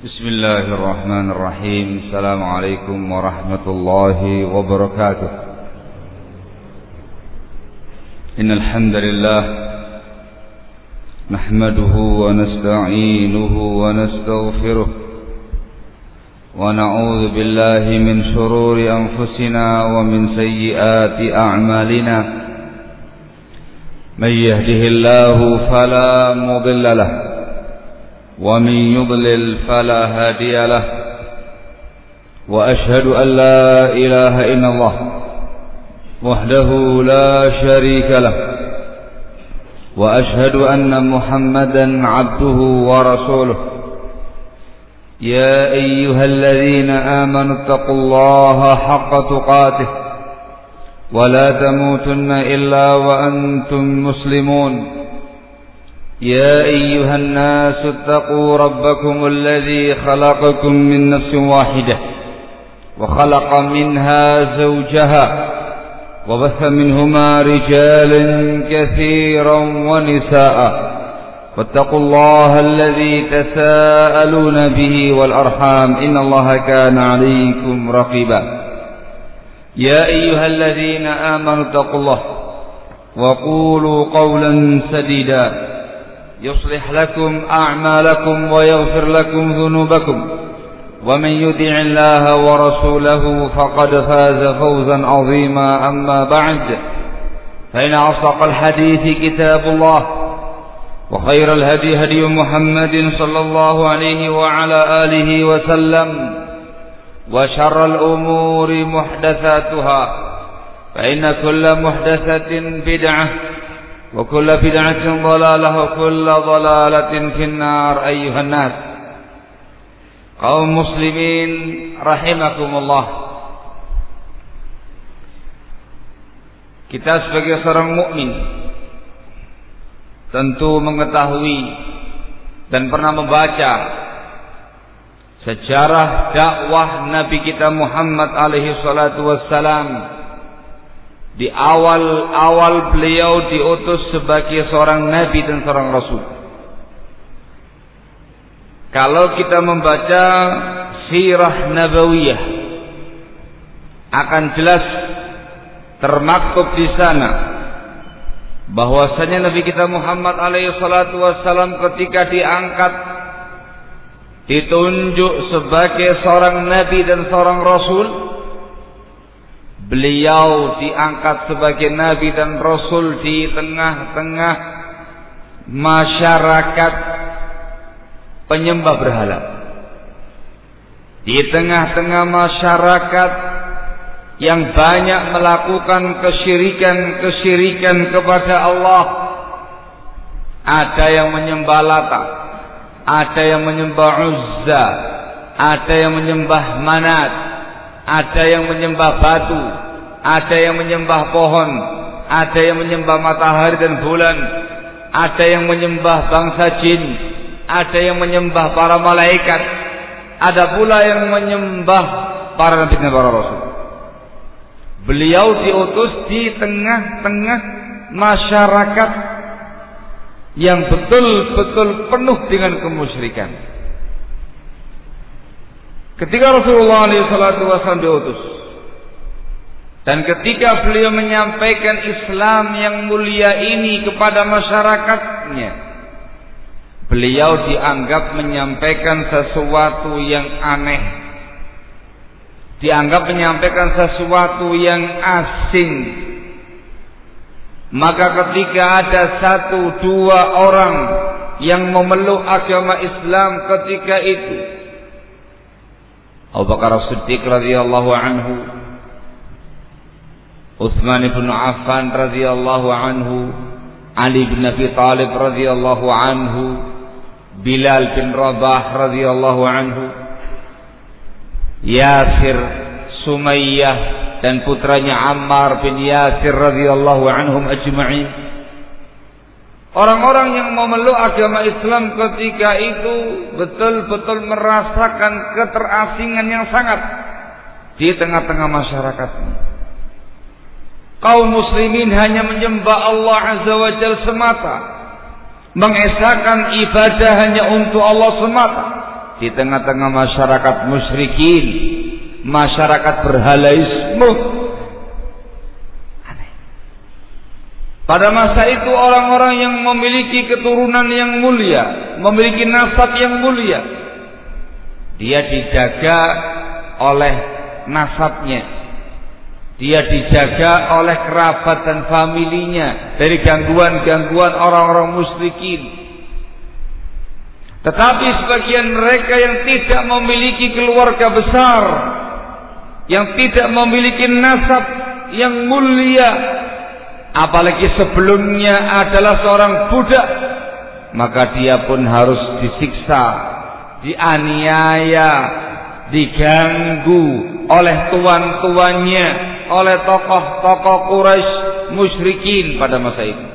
بسم الله الرحمن الرحيم. السلام عليكم ورحمة الله وبركاته. إن الحمد لله نحمده ونستعينه ونستغفره ونعوذ بالله من شرور أنفسنا ومن سيئات أعمالنا. من يهده الله فلا مضل له ومن يضلل فلا هادي له، وأشهد أن لا إله إلا الله وحده لا شريك له، وأشهد أن محمدا عبده ورسوله. يا أيها الذين آمنوا اتقوا الله حق تقاته ولا تموتن إلا وأنتم مسلمون. يا أيها الناس اتقوا ربكم الذي خلقكم من نفس واحدة وخلق منها زوجها وبث منهما رجالا كثيرا ونساء، واتقوا الله الذي تساءلون به والأرحام إن الله كان عليكم رقيبا. يا أيها الذين آمنوا اتقوا الله وقولوا قولا سديدا يصلح لكم أعمالكم ويغفر لكم ذنوبكم، ومن يطع الله ورسوله فقد فاز فوزا عظيما. أما بعد، فإن أصدق الحديث كتاب الله، وخير الهدي هدي محمد صلى الله عليه وعلى آله وسلم، وشر الأمور محدثاتها، فإن كل محدثة بدعة وكل بدعة ضلالة وكل ضلالة في النار. أيها الناس، kaum muslimin rahimakumullah, kita sebagai seorang mukmin tentu mengetahui dan pernah membaca sejarah dakwah Nabi kita Muhammad alaihi salatu wassalam. Di awal beliau diutus sebagai seorang nabi dan seorang rasul. Kalau kita membaca sirah nabawiyah, akan jelas termaktub di sana bahwasanya Nabi kita Muhammad alaihi salatu wassalam ketika diangkat, ditunjuk sebagai seorang nabi dan seorang rasul, beliau diangkat sebagai nabi dan rasul di tengah-tengah masyarakat penyembah berhala, di tengah-tengah masyarakat yang banyak melakukan kesyirikan kepada Allah. Ada yang menyembah Lata, ada yang menyembah Uzza, ada yang menyembah Manat, ada yang menyembah batu, ada yang menyembah pohon, ada yang menyembah matahari dan bulan, ada yang menyembah bangsa jin, ada yang menyembah para malaikat, ada pula yang menyembah para nabi dan para rasul. Beliau diutus di tengah-tengah masyarakat yang betul-betul penuh dengan kemusyrikan. Ketika Rasulullah SAW diutus, dan ketika beliau menyampaikan Islam yang mulia ini kepada masyarakatnya, beliau dianggap menyampaikan sesuatu yang aneh, dianggap menyampaikan sesuatu yang asing. Maka ketika ada 1-2 orang yang memeluk agama Islam ketika itu, Abu Bakar As-Siddiq radhiyallahu anhu, Utsman bin Affan radhiyallahu anhu, Ali bin Abi Thalib radhiyallahu anhu, Bilal bin Rabah radhiyallahu anhu, Yasir, Sumayyah dan putranya Ammar bin Yasir radhiyallahu anhum ajma'in. Orang-orang yang memeluk agama Islam ketika itu betul-betul merasakan keterasingan yang sangat di tengah-tengah masyarakat. Kaum muslimin hanya menyembah Allah Azza wa Jalla semata, mengesahkan ibadah hanya untuk Allah semata, di tengah-tengah masyarakat musyrikin, masyarakat berhalaisme. Aneh. Pada masa itu orang-orang yang memiliki keturunan yang mulia, memiliki nasab yang mulia, dia dijaga oleh nasabnya, dia dijaga oleh kerabat dan familinya dari gangguan-gangguan orang-orang musyrikin. Tetapi sebagian mereka yang tidak memiliki keluarga besar, yang tidak memiliki nasab yang mulia, apalagi sebelumnya adalah seorang budak, maka dia pun harus disiksa, dianiaya, diganggu oleh tuan-tuannya, oleh tokoh-tokoh Quraisy musyrikin pada masa itu.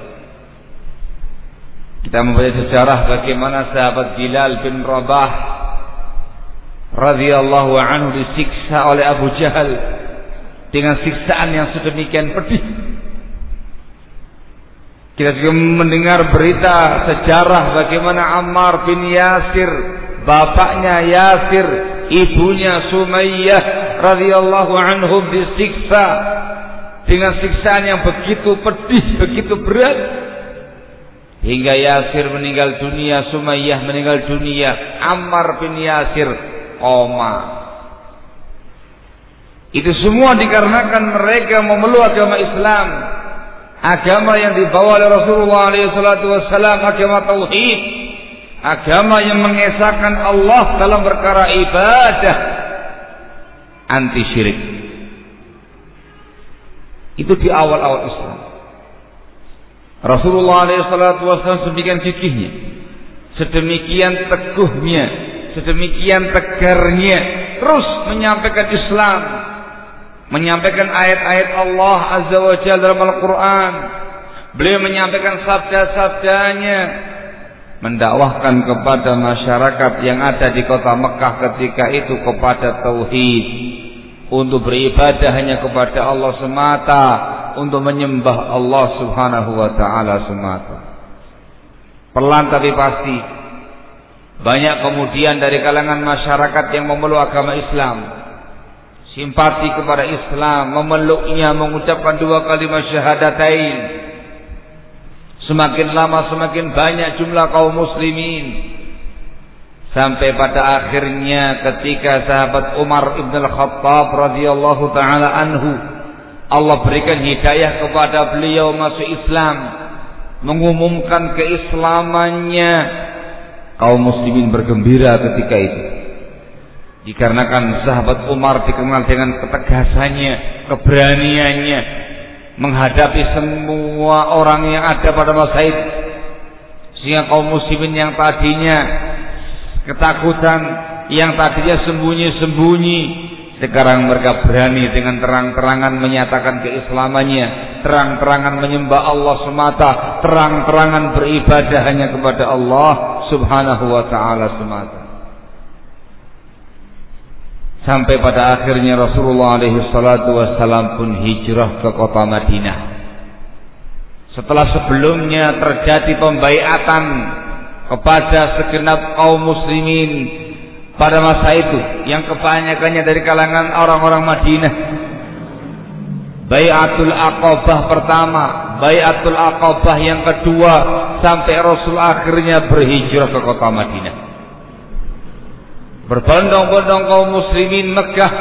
Kita membaca sejarah bagaimana sahabat Bilal bin Rabah radhiyallahu anhu disiksa oleh Abu Jahal dengan siksaan yang sedemikian pedih. Kita juga mendengar berita sejarah bagaimana Ammar bin Yasir, bapaknya Yasir, ibunya Sumayyah radhiyallahu anhum disiksa dengan siksaan yang begitu pedih, begitu berat, hingga Yasir meninggal dunia, Sumayyah meninggal dunia, Ammar bin Yasir koma. Itu semua dikarenakan mereka memeluk agama Islam, agama yang dibawa oleh Rasulullah SAW, agama tauhid, agama yang mengesahkan Allah dalam perkara ibadah, anti syirik. Itu di awal-awal Islam. Rasulullah SAW sedemikian gigihnya, sedemikian teguhnya, sedemikian tegarnya, terus menyampaikan Islam, menyampaikan ayat-ayat Allah Azza wa Jalla dalam Al-Quran. Beliau menyampaikan sabda-sabdanya, mendakwahkan kepada masyarakat yang ada di kota Mekah ketika itu kepada tauhid, untuk beribadah hanya kepada Allah semata, untuk menyembah Allah Subhanahu wa taala semata. Pelan tapi pasti banyak kemudian dari kalangan masyarakat yang memeluk agama Islam, simpati kepada Islam, memeluknya, mengucapkan dua kalimat syahadatain. Semakin lama semakin banyak jumlah kaum muslimin, sampai pada akhirnya ketika sahabat Umar ibn al-Khattab radhiyallahu taala anhu, Allah berikan hidayah kepada beliau masuk Islam, mengumumkan keislamannya. Kaum muslimin bergembira ketika itu, dikarenakan sahabat Umar dikenal dengan ketegasannya, keberaniannya menghadapi semua orang yang ada pada masa itu, sehingga kaum muslimin yang tadinya ketakutan, yang tadinya sembunyi-sembunyi, sekarang mereka berani dengan terang-terangan menyatakan keislamannya, terang-terangan menyembah Allah semata, terang-terangan beribadah hanya kepada Allah Subhanahu wa ta'ala semata. Sampai pada akhirnya Rasulullah SAW pun hijrah ke kota Madinah. Setelah sebelumnya terjadi pembaiatan kepada segenap kaum muslimin pada masa itu, yang kebanyakannya dari kalangan orang-orang Madinah. Bai'atul Aqabah pertama, Bai'atul Aqabah yang kedua, sampai Rasul akhirnya berhijrah ke kota Madinah. Berbondong-bondong kaum muslimin Mekah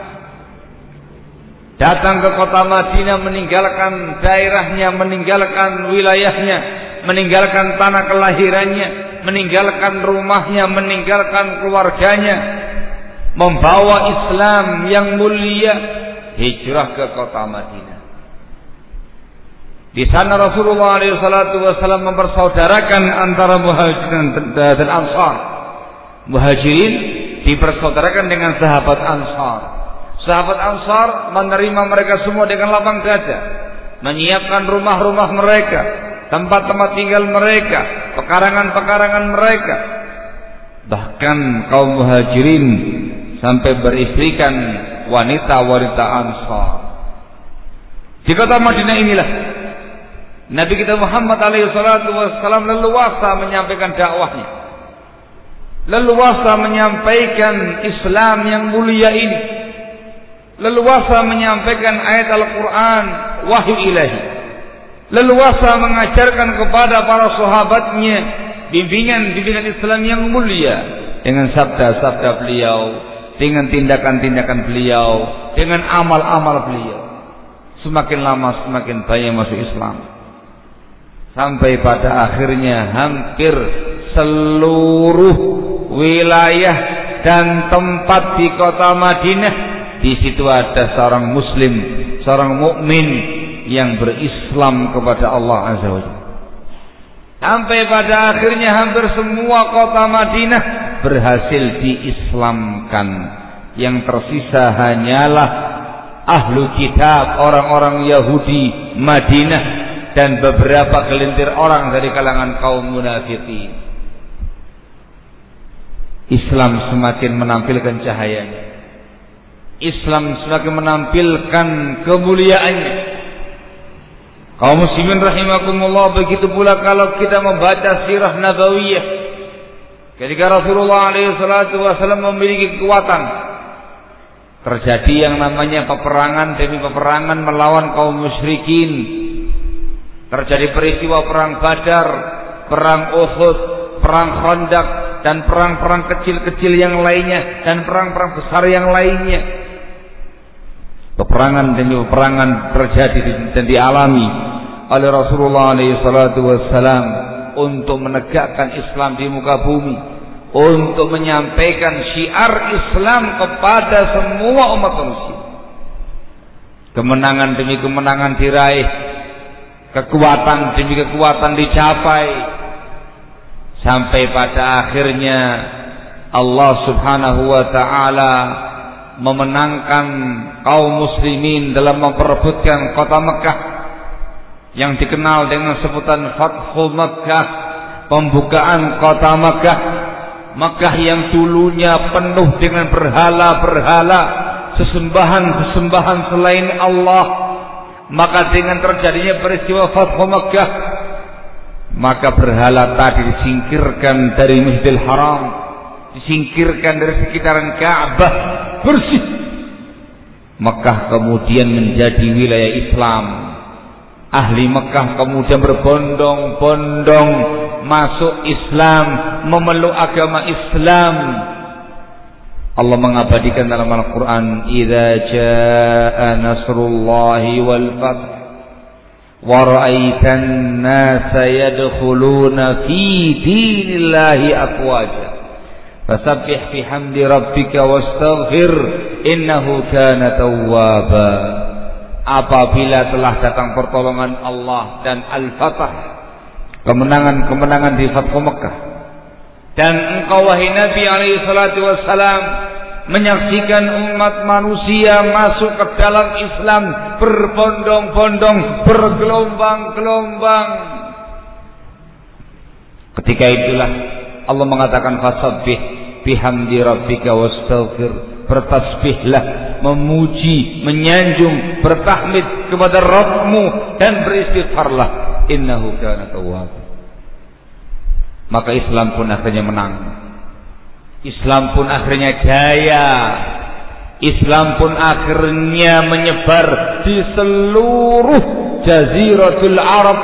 datang ke kota Madinah, meninggalkan daerahnya, meninggalkan wilayahnya, meninggalkan tanah kelahirannya, meninggalkan rumahnya, meninggalkan keluarganya, membawa Islam yang mulia, hijrah ke kota Madinah. Di sana Rasulullah SAW mempersaudarakan antara Muhajirin dan Ansar. Muhajirin dipersaudarakan dengan sahabat Ansar. Sahabat Ansar menerima mereka semua dengan lapang dada, menyiapkan rumah-rumah mereka, tempat-tempat tinggal mereka, pekarangan-pekarangan mereka. Bahkan kaum Muhajirin sampai beristrikan wanita-wanita Ansar. Di kota Madinah inilah Nabi kita Muhammad SAW leluasa menyampaikan dakwahnya. leluasa menyampaikan Islam yang mulia ini, leluasa menyampaikan ayat Al-Quran, wahyu ilahi, leluasa mengajarkan kepada para sahabatnya bimbingan-bimbingan Islam yang mulia dengan sabda-sabda beliau, dengan tindakan-tindakan beliau, dengan amal-amal beliau. Semakin lama semakin banyak masuk Islam, sampai pada akhirnya hampir seluruh wilayah dan tempat di kota Madinah, di situ ada seorang muslim, seorang mukmin yang berislam kepada Allah Azza wa Jalla. Sampai pada akhirnya hampir semua kota Madinah berhasil diislamkan. Yang tersisa hanyalah ahlu kitab, orang-orang Yahudi Madinah, dan beberapa gelintir orang dari kalangan kaum munafikin. Islam semakin menampilkan cahayanya, Islam semakin menampilkan kemuliaannya. Kaum muslimin rahimakumullah, begitu pula kalau kita membaca sirah nabawiyah, ketika Rasulullah SAW memiliki kekuatan, terjadi yang namanya peperangan demi peperangan melawan kaum musyrikin. Terjadi peristiwa perang Badar, perang Uhud, perang Khandaq, dan perang-perang kecil-kecil yang lainnya, dan perang-perang besar yang lainnya. Peperangan demi peperangan terjadi dan dialami oleh Rasulullah SAW untuk menegakkan Islam di muka bumi, untuk menyampaikan syiar Islam kepada semua umat manusia. Kemenangan demi kemenangan diraih, kekuatan demi kekuatan dicapai, sampai pada akhirnya Allah Subhanahu wa ta'ala memenangkan kaum muslimin dalam memperebutkan kota Mekah yang dikenal dengan sebutan Fathu Mekah, pembukaan kota Mekah. Mekah yang dulunya penuh dengan berhala-berhala, sesembahan-sesembahan selain Allah, maka dengan terjadinya peristiwa Fathu Mekah, maka berhala tadi disingkirkan dari Masjidil Haram, disingkirkan dari sekitaran Ka'bah, bersih. Mekah kemudian menjadi wilayah Islam. Ahli Mekah kemudian berbondong-bondong masuk Islam, memeluk agama Islam. Allah mengabadikan dalam Al-Quran, "Idza jaa nasrullahi wal fath wa ra'aitan nasa yadkhuluna fi dinillahi afwaja fasabbih bihamdi rabbika wastaghfir innahu kana tawwaba." Apabila telah datang pertolongan Allah dan Al-Fatah, kemenangan-kemenangan di Fathu Mekah, dan engkau wahai Nabi SAW menyaksikan umat manusia masuk ke dalam Islam berbondong-bondong, bergelombang-gelombang, ketika itulah Allah mengatakan fasabbih bihamdi rabbika wastaghfir, bertasbihlah, memuji, menyanjung, bertahmid kepada Rabbmu dan beristighfarlah, innahu kana tawwab. Maka Islam pun akhirnya menang, Islam pun akhirnya jaya, Islam pun akhirnya menyebar di seluruh Jaziratul Arab.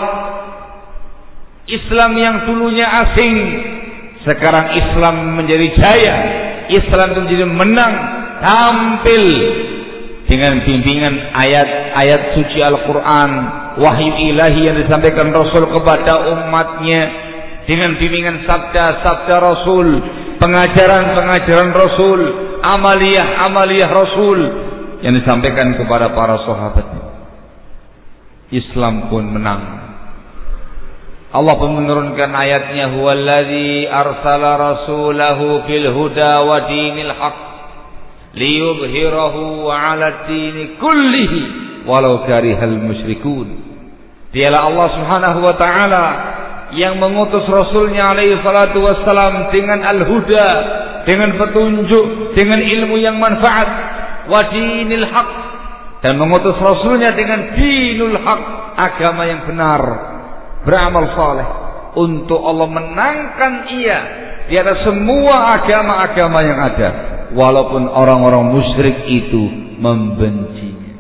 Islam yang dulunya asing, sekarang Islam menjadi jaya, Islam menjadi menang, tampil dengan bimbingan ayat-ayat suci Al-Quran, wahyu ilahi yang disampaikan Rasul kepada umatnya, dengan bimbingan sabda-sabda Rasul, pengajaran-pengajaran Rasul, amaliyah-amaliyah Rasul yang disampaikan kepada para sahabatnya. Islam pun menang. Allah pun menurunkan ayatnya, huwallazi arsala rasulahu bil huda wa dinil haq liyubhirahu 'ala dini kullihi walau karihal musyrikun. Dialah Allah Subhanahu wa taala yang mengutus Rasulnya alaihi salatu wassalam dengan al-huda, dengan petunjuk, dengan ilmu yang manfaat, wa dinil haq, dan mengutus Rasulnya dengan dinul haq, agama yang benar, beramal saleh, untuk Allah menangkan ia di atas semua agama-agama yang ada, walaupun orang-orang musyrik itu membencinya.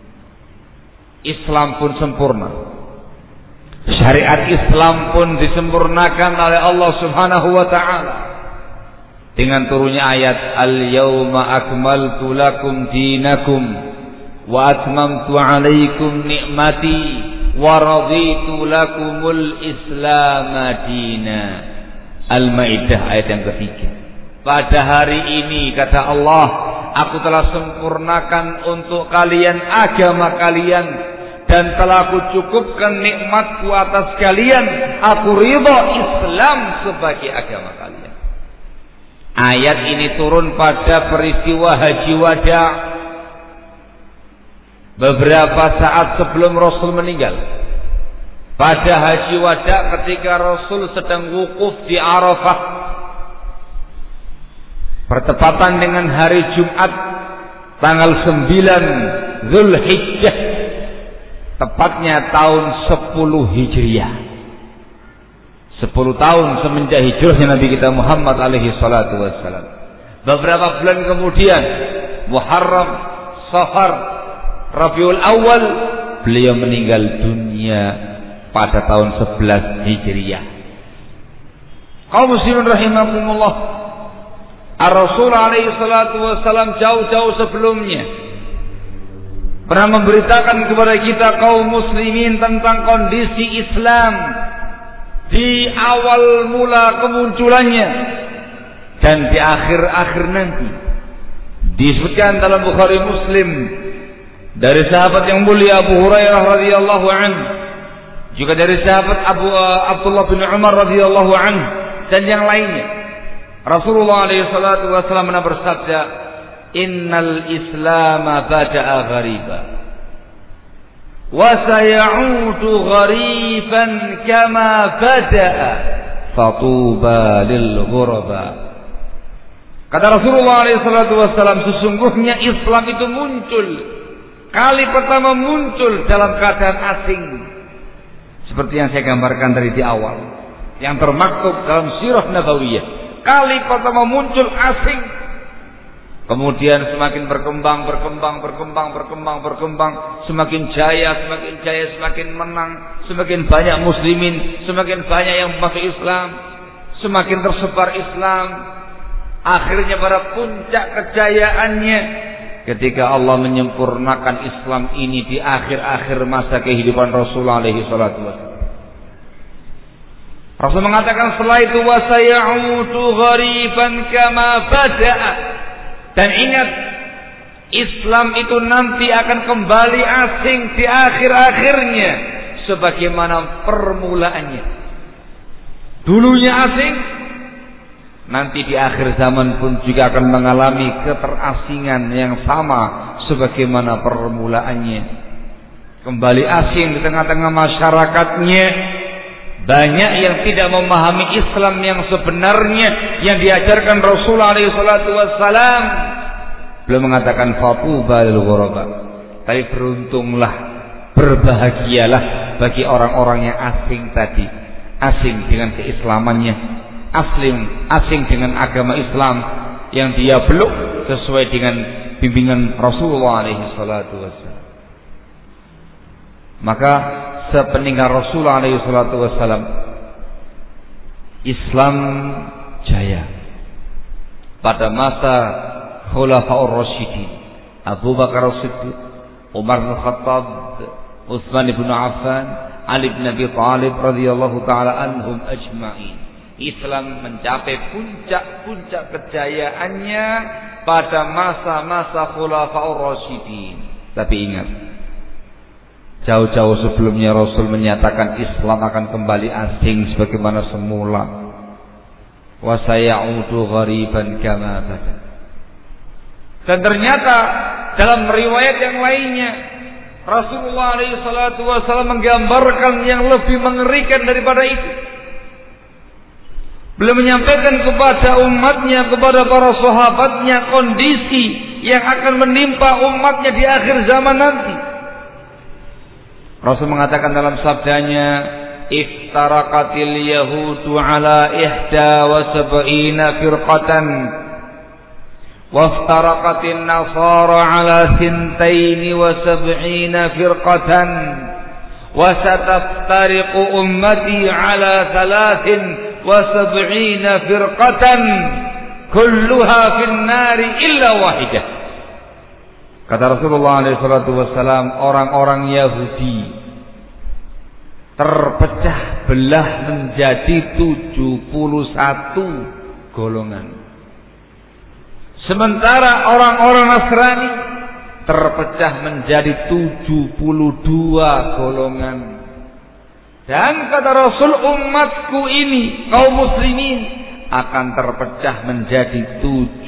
Islam pun sempurna. Syariat Islam pun disempurnakan oleh Allah Subhanahu wa taala dengan turunnya ayat al-yauma akmaltu lakum dinakum wa atmamtu alaikum ni'mati wa raditu lakumul Islam dina. Al-Maidah ayat yang ketiga. Pada hari ini kata Allah, aku telah sempurnakan untuk kalian agama kalian dan telah aku cukupkan nikmatku atas kalian. Aku ridha Islam sebagai agama kalian. Ayat ini turun pada peristiwa Haji Wada, beberapa saat sebelum Rasul meninggal. Pada Haji Wada ketika Rasul sedang wukuf di Arafah, bertepatan dengan hari Jumat tanggal 9 Zulhijjah, tepatnya tahun 10 Hijriah. 10 tahun semenjak hijrahnya Nabi kita Muhammad alaihi salatu wassalam. Beberapa bulan kemudian, Muharram, Safar, Rabiul Awal, beliau meninggal dunia pada tahun 11 Hijriah. Kaum muslimin rahimakumullah, Ar-Rasul alaihi salatu wassalam jauh-jauh sebelumnya pernah memberitakan kepada kita kaum muslimin tentang kondisi Islam di awal mula kemunculannya dan di akhir-akhir nanti. Disebutkan dalam Bukhari Muslim dari sahabat yang mulia Abu Hurairah radhiyallahu anhu, juga dari sahabat Abdullah bin Umar radhiyallahu anhu dan yang lainnya. Rasulullah alaihi salatu wasallam pernah bersabda, "Innal Islam bada'a ghariba wa sayaudu ghariban kama bada'a fatuba lil ghuraba." Kata Rasulullah alaihi salatu wasallam, sesungguhnya Islam itu muncul, kali pertama muncul dalam keadaan asing, seperti yang saya gambarkan dari di awal, yang termaktub dalam sirah nabawiyah. Kali pertama muncul asing, kemudian semakin berkembang, semakin jaya, semakin menang, semakin banyak muslimin, semakin banyak yang masuk Islam, semakin tersebar Islam. Akhirnya pada puncak kejayaannya ketika Allah menyempurnakan Islam ini di akhir-akhir masa kehidupan Rasulullah alaihi salatu wasallam. Rasul mengatakan setelah itu wasayaudu ghariban kama bada'a, dan ingat Islam itu nanti akan kembali asing di akhir-akhirnya sebagaimana permulaannya. Dulunya asing, nanti di akhir zaman pun juga akan mengalami keterasingan yang sama sebagaimana permulaannya. Kembali asing di tengah-tengah masyarakatnya. Banyak yang tidak memahami Islam yang sebenarnya yang diajarkan Rasulullah alaihi salatu wassalam. Beliau mengatakan fatuba lil ghuraba, tapi beruntunglah, berbahagialah bagi orang-orang yang asing tadi, asing dengan keislamannya, asing dengan agama Islam yang dia peluk sesuai dengan bimbingan Rasulullah alaihi salatu wassalam. Maka sepeninggal Rasulullah alaihi salatu wassalam, Islam jaya pada masa Khulafaur Rasyidin, Abu Bakar As-Siddiq, Umar bin Khattab, Utsman bin Affan, Ali bin Abi Thalib radhiyallahu taala anhum ajma'in. Islam mencapai puncak-puncak kejayaannya pada masa-masa Khulafaur Rasyidin. Tapi ingat, jauh-jauh sebelumnya Rasul menyatakan Islam akan kembali asing sebagaimana semula. Wa sayaudu ghariban kama bada. Dan ternyata dalam riwayat yang lainnya Rasulullah alaihi salatu wasallam menggambarkan yang lebih mengerikan daripada itu. Beliau menyampaikan kepada umatnya, kepada para sahabatnya, kondisi yang akan menimpa umatnya di akhir zaman nanti. Rasul mengatakan dalam sabdanya, iftaraqatil yahudu ala 71 firqatan waftaraqatin nasara ala 72 firqatan wa sataftariqu ummati ala 73 firqatan kulluha fin nari illa wahidah. Kata Rasulullah SAW, orang-orang Yahudi terpecah belah menjadi 71 golongan. Sementara orang-orang Nasrani terpecah menjadi 72 golongan. Dan kata Rasul, umatku ini, kaum muslimin, akan terpecah menjadi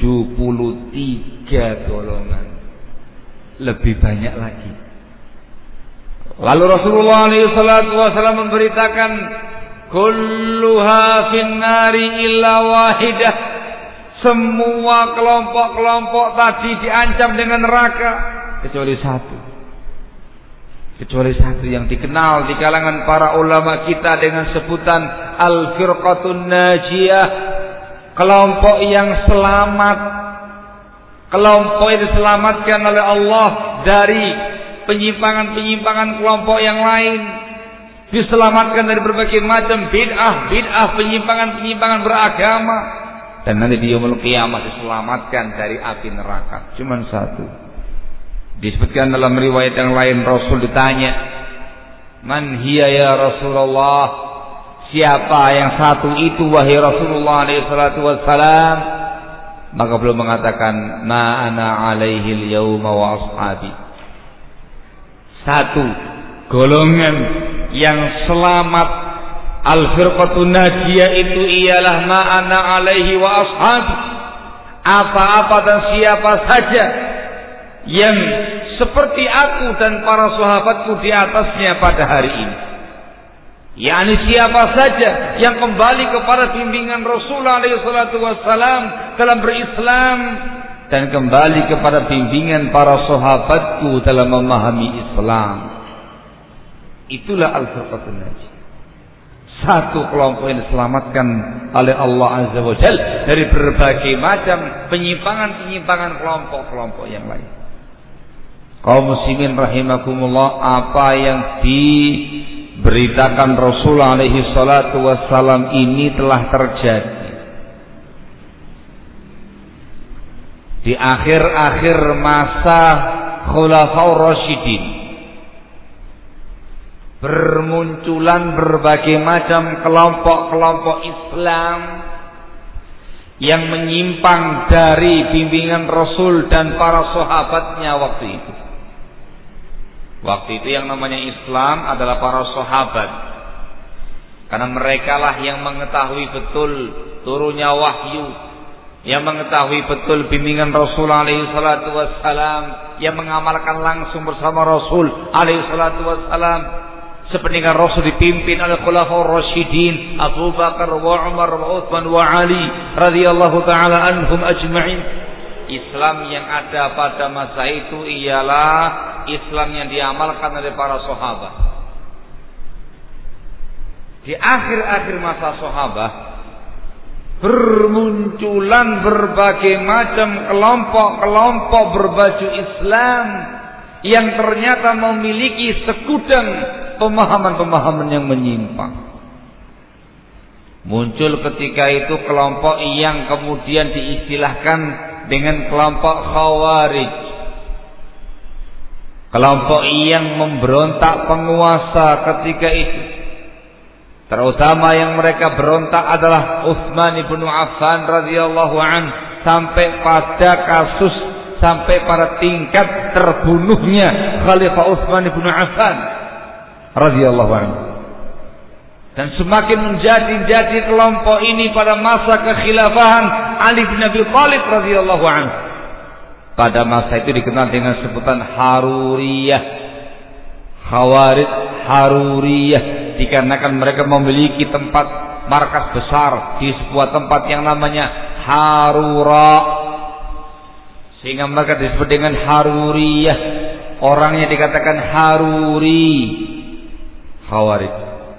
73 golongan. Lebih banyak lagi. Lalu Rasulullah SAW memberitakan, kulluha finnari illa wahidah. Semua kelompok-kelompok tadi diancam dengan neraka kecuali satu. Kecuali satu yang dikenal di kalangan para ulama kita dengan sebutan al-firqatun najiyah, kelompok yang selamat, kelompok yang diselamatkan oleh Allah dari penyimpangan-penyimpangan kelompok yang lain, diselamatkan dari berbagai macam bid'ah penyimpangan-penyimpangan beragama, dan nanti di yaumul qiyamah diselamatkan dari api neraka. Cuman satu. Disebutkan dalam riwayat yang lain, Rasul ditanya, man hiya ya Rasulullah, siapa yang satu itu wahai Rasulullah SAW? Maka beliau mengatakan, ma ana alaihi al-yawma wa ashabi. Satu golongan yang selamat al-firqatun najiyah itu ialah ma ana alaihi wa ashabi. Apa-apa dan siapa saja yang seperti aku dan para sahabatku di atasnya pada hari ini, yakni siapa saja yang kembali kepada bimbingan Rasulullah SAW dalam berislam dan kembali kepada bimbingan para sahabatku dalam memahami Islam, itulah al-firqatun najiyah. Satu kelompok yang diselamatkan oleh Allah Azza wa Jalla dari berbagai macam penyimpangan-penyimpangan kelompok-kelompok yang lain. Kaum muslimin rahimakumullah, apa yang diberitakan Rasulullah alaihi salatu wassalam ini telah terjadi di akhir-akhir masa Khulafaur Rasyidin. Bermunculan berbagai macam kelompok-kelompok Islam yang menyimpang dari bimbingan Rasul dan para sahabatnya waktu itu. Waktu itu yang namanya Islam adalah para sahabat, karena merekalah yang mengetahui betul turunnya wahyu, yang mengetahui betul bimbingan Rasul alaihi salatu wassalam, yang mengamalkan langsung bersama Rasul alaihi salatu wassalam. Sepeninggal Rasul dipimpin oleh Khulafaur Rasyidin Abu Bakar wa Umar wa Utsman wa Ali radhiyallahu taala anhum ajma'in. Islam yang ada pada masa itu ialah Islam yang diamalkan oleh para sahabat. Di akhir-akhir masa sahabat bermunculan berbagai macam kelompok-kelompok berbaju Islam yang ternyata memiliki segudang pemahaman-pemahaman yang menyimpang. Muncul ketika itu kelompok yang kemudian diistilahkan dengan kelompok Khawarij. Kelompok yang memberontak penguasa ketika itu. Terutama yang mereka berontak adalah Utsman bin Affan radhiyallahu anhu, sampai pada tingkat terbunuhnya Khalifah Utsman bin Affan radhiyallahu anhu. Dan semakin menjadi kelompok ini pada masa kekhilafahan Ali bin Abi Thalib radhiyallahu anhu. Pada masa itu dikenal dengan sebutan Haruriyah. Khawarij Haruriyah, dikarenakan mereka memiliki tempat markas besar di sebuah tempat yang namanya Harura, sehingga mereka disebut dengan Haruriyah. Orangnya dikatakan Haruri. Khawarij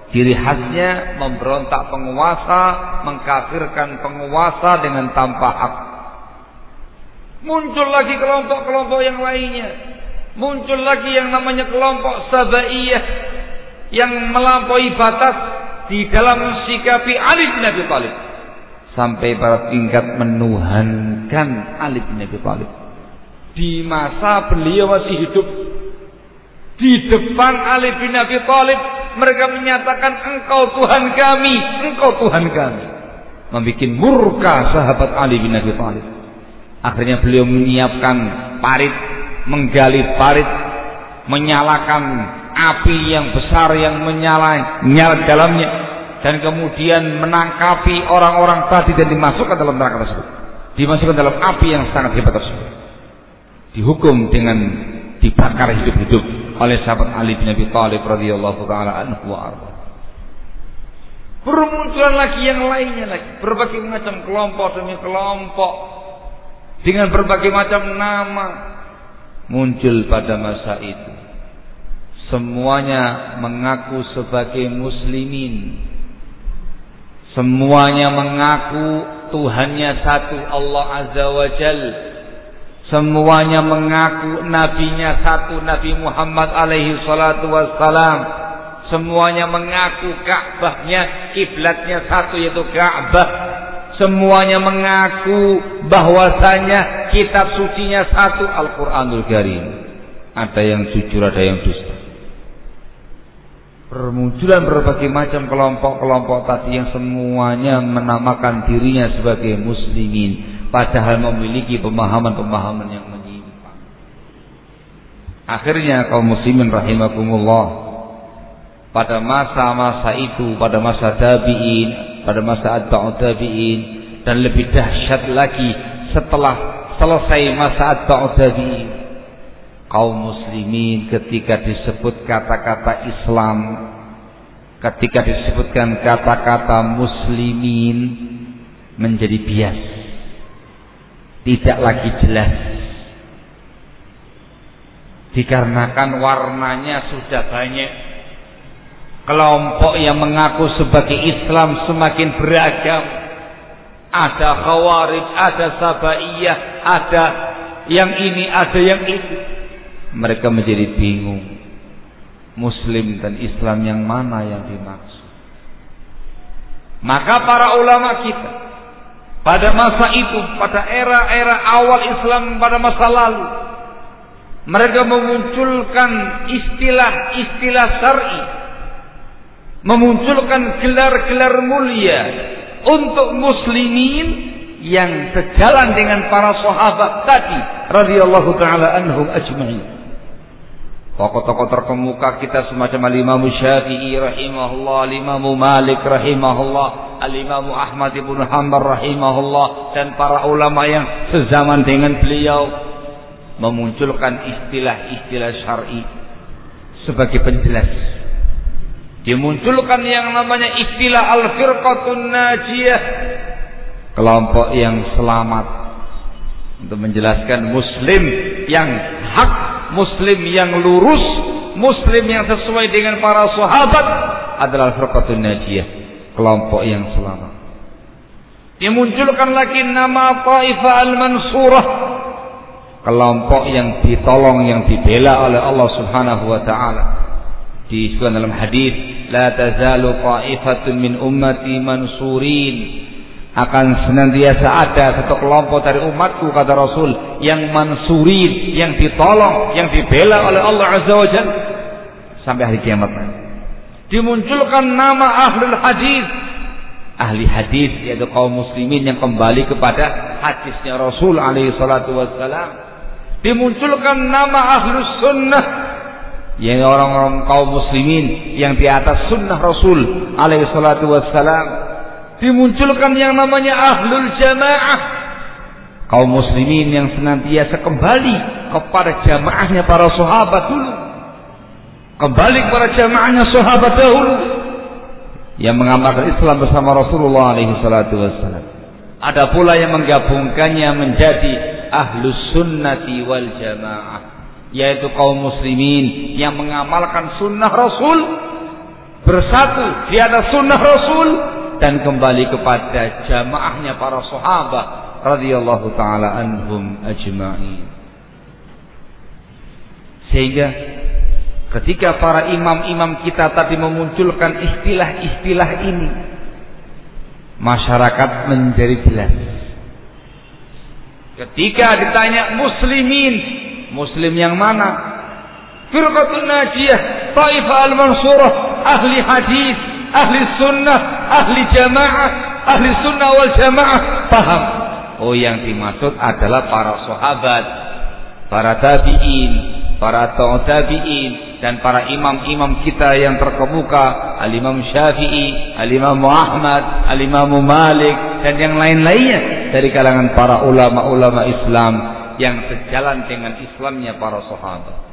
Ciri khasnya memberontak penguasa, mengkafirkan penguasa dengan tanpa hak. Muncul lagi kelompok-kelompok yang lainnya. Muncul lagi yang namanya kelompok Sabaiyah yang melampaui batas di dalam mensikapi Ali bin Abi Thalib sampai pada tingkat menuhankan Ali bin Abi Thalib. Di masa beliau masih hidup, di depan Ali bin Abi Thalib, mereka menyatakan engkau Tuhan kami, engkau Tuhan kami. Membikin murka sahabat Ali bin Abi Thalib. Akhirnya beliau menyiapkan parit, menggali parit, menyalakan api yang besar yang menyala dalamnya, dan kemudian menangkapi orang-orang tadi dan dimasukkan dalam neraka tersebut, dimasukkan dalam api yang sangat hebat tersebut, dihukum dengan dibakar hidup-hidup oleh sahabat Ali bin Abi Thalib radhiyallahu taala anhu wa arda. Bermunculan lagi yang lainnya lagi, berbagai macam kelompok demi kelompok dengan berbagai macam nama muncul pada masa itu. Semuanya mengaku sebagai muslimin. Semuanya mengaku Tuhannya satu, Allah Azza wa Jal. Semuanya mengaku nabinya satu, Nabi Muhammad alaihi salatu wassalam. Semuanya mengaku Ka'bahnya, kiblatnya satu, yaitu Ka'bah. Semuanya mengaku bahwasanya kitab sucinya satu, Al-Qur'anul Karim. Ada yang jujur, ada yang dusta. Bermunculan berbagai macam kelompok-kelompok tadi yang semuanya menamakan dirinya sebagai muslimin, padahal memiliki pemahaman-pemahaman yang menyimpang. Akhirnya kaum muslimin rahimakumullah, pada masa-masa itu, pada masa tabi'in, pada masa atba'ut tabi'in, dan lebih dahsyat lagi setelah selesai masa atba'ut tabi'in, kaum muslimin ketika disebut kata-kata Islam, ketika disebutkan kata-kata muslimin, menjadi bias, tidak lagi jelas, dikarenakan warnanya sudah banyak. Kelompok yang mengaku sebagai Islam semakin beragam. Ada Khawarij, ada Sabaiyah, ada yang ini, ada yang itu. Mereka menjadi bingung, Muslim dan Islam yang mana yang dimaksud. Maka para ulama kita pada masa itu, pada era-era awal Islam pada masa lalu, mereka memunculkan istilah-istilah syar'i, memunculkan gelar-gelar mulia untuk muslimin yang sejalan dengan para sahabat tadi radhiyallahu taala anhum ajma'in. Tokoh-tokoh terkemuka kita semacam Al-Imam Syafi'i rahimahullah, Al-Imam Malik rahimahullah, Al-Imam Ahmad ibn Hanbal rahimahullah, dan para ulama yang sezaman dengan beliau memunculkan istilah-istilah syar'i sebagai penjelas. Dimunculkan yang namanya istilah al-firqatun najiyah, kelompok yang selamat, untuk menjelaskan muslim yang hak, muslim yang lurus, muslim yang sesuai dengan para sahabat adalah firqatun najiyah, kelompok yang selamat. Dimunculkan lagi nama Taifah al-Mansurah, kelompok yang ditolong, yang dibela oleh Allah Subhanahu wa taala. Disebutkan dalam hadis, la tazalu qa'ifatun min ummati mansurin, akan senantiasa ada satu kelompok dari umatku, kata Rasul, yang mansurin, yang ditolong, yang dibela oleh Allah Azza wa Jalla sampai hari kiamat. Dimunculkan nama ahlul hadis, ahli hadis, yaitu kaum muslimin yang kembali kepada hadisnya Rasul alaihi salatu wassalam. Dimunculkan nama ahlus sunnah, yang orang-orang kaum muslimin yang di atas sunnah Rasul alaihi salatu wassalam. Dimunculkan yang namanya ahlul jamaah, kaum muslimin yang senantiasa kembali kepada jamaahnya para sahabat dulu, kembali kepada jamaahnya sahabat dahulu yang mengamalkan Islam bersama Rasulullah alaihi salatu wassalam. Ada pula yang menggabungkannya menjadi ahlus sunnati wal jamaah, yaitu kaum muslimin yang mengamalkan sunnah Rasul bersatu di atas sunnah Rasul dan kembali kepada jamaahnya para sahabat radhiyallahu taala anhum ajma'in. Sehingga ketika para imam-imam kita tadi memunculkan istilah-istilah ini, masyarakat menjadi jelas. Ketika ditanya muslimin, muslim yang mana? Firqatun Najiyah, Taifah Al-Mansurah, ahli hadis, ahli sunnah, ahli jamaah, ahli sunnah wal jamaah. Paham? Oh, yang dimaksud adalah para sahabat, para tabi'in, para tabi'in, dan para imam-imam kita yang terkemuka, Al-Imam Syafi'i, Al-Imam Ahmad, Al-Imam Malik, dan yang lain-lainnya dari kalangan para ulama-ulama Islam yang sejalan dengan Islamnya para sahabat.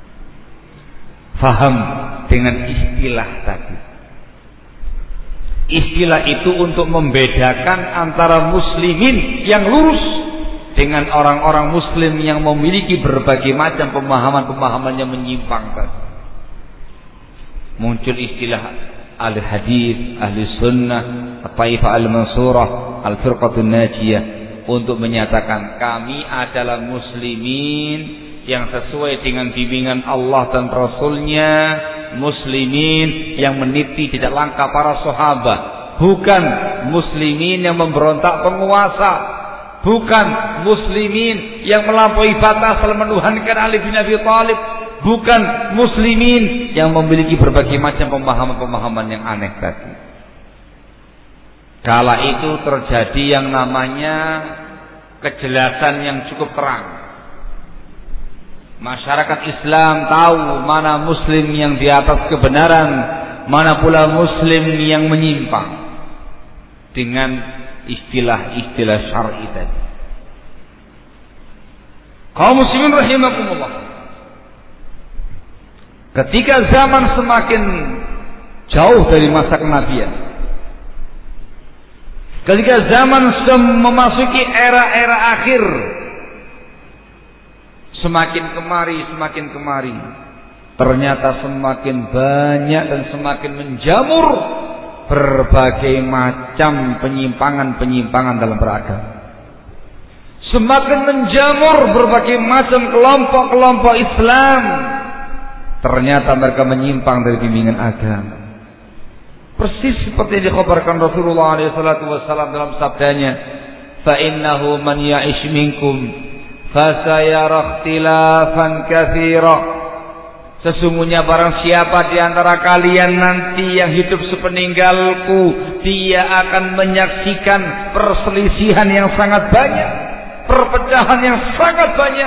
Faham dengan istilah tadi. Istilah itu untuk membedakan antara muslimin yang lurus dengan orang-orang muslim yang memiliki berbagai macam pemahaman-pemahaman yang menyimpang tadi. Muncul istilah ahli hadis, ahli sunnah, Taifah al-Mansurah, al-Firqatun Najiyah, untuk menyatakan kami adalah muslimin yang sesuai dengan bimbingan Allah dan Rasulnya, muslimin yang meniti jejak langkah para sahabat, bukan muslimin yang memberontak penguasa, bukan muslimin yang melampaui batas dalam menuhankan Ali bin Abi Thalib, bukan muslimin yang memiliki berbagai macam pemahaman-pemahaman yang aneh tadi. Kala itu terjadi yang namanya kejelasan yang cukup terang. Masyarakat Islam tahu mana muslim yang di atas kebenaran, mana pula muslim yang menyimpang dengan istilah-istilah syar'i tadi. Kaum muslimin rahimakumullah, ketika zaman semakin jauh dari masa kenabian, ketika zaman memasuki era-era akhir, semakin kemari, ternyata semakin banyak dan semakin menjamur berbagai macam penyimpangan-penyimpangan dalam beragama. Semakin menjamur berbagai macam kelompok-kelompok Islam. Ternyata mereka menyimpang dari bimbingan agama. Persis seperti yang dikhabarkan Rasulullah SAW dalam sabdanya, "Fa innahu man ya'ish minkum fasayara ikhtilafan katsira." Sesungguhnya barang siapa di antara kalian nanti yang hidup sepeninggalku, dia akan menyaksikan perselisihan yang sangat banyak, perpecahan yang sangat banyak.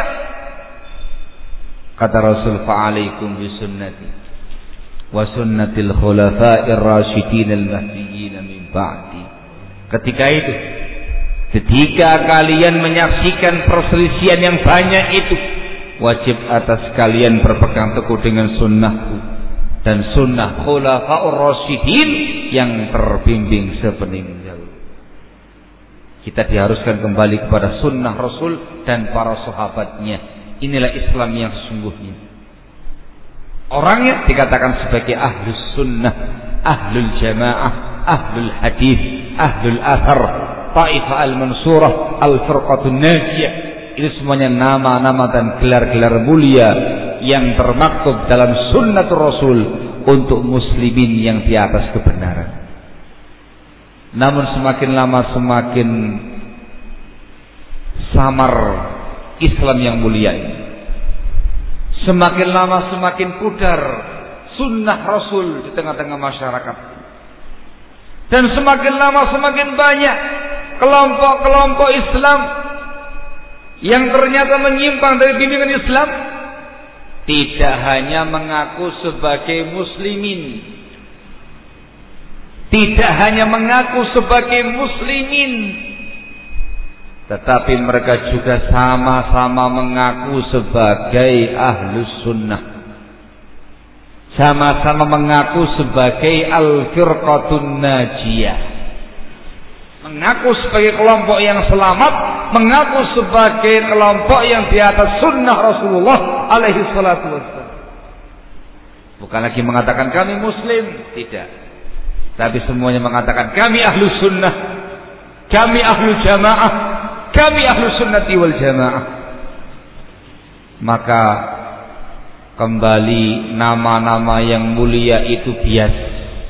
Kata Rasul, "Fa'alaikum bisunnati wa sunnatil khulafa'ir rasyidin al-mahdiyyin min ba'di." Ketika itu, ketika kalian menyaksikan perselisihan yang banyak itu, wajib atas kalian berpegang teguh dengan sunnahku dan sunnah khulafa'ur rasyidin yang terbimbing sepeninggal. Kita diharuskan kembali kepada sunnah Rasul dan para sahabatnya. Inilah Islam yang sesungguhnya. Orangnya dikatakan sebagai ahlus sunnah, ahlul jamaah, ahlul hadis, ahlul athar, Taifah al-Mansurah, al-Firqatun Najiyah. Ini semuanya nama-nama dan gelar-gelar mulia yang termaktub dalam sunnatul Rasul untuk muslimin yang di atas kebenaran. Namun semakin lama semakin samar Islam yang mulia ini. Semakin lama semakin pudar sunnah Rasul di tengah-tengah masyarakat. Dan semakin lama semakin banyak kelompok-kelompok Islam yang ternyata menyimpang dari bimbingan Islam, tidak hanya mengaku sebagai muslimin, tidak hanya mengaku sebagai muslimin, tetapi mereka juga sama-sama mengaku sebagai ahlus sunnah, sama-sama mengaku sebagai al-firqatun najiyah, mengaku sebagai kelompok yang selamat, mengaku sebagai kelompok yang di atas sunnah Rasulullah alaihi salatu wassalam. Bukan lagi mengatakan kami muslim, tidak. Tapi semuanya mengatakan kami ahlus sunnah, kami ahlul jamaah, kami ahlus sunnati wal jamaah. Maka kembali nama-nama yang mulia itu bias.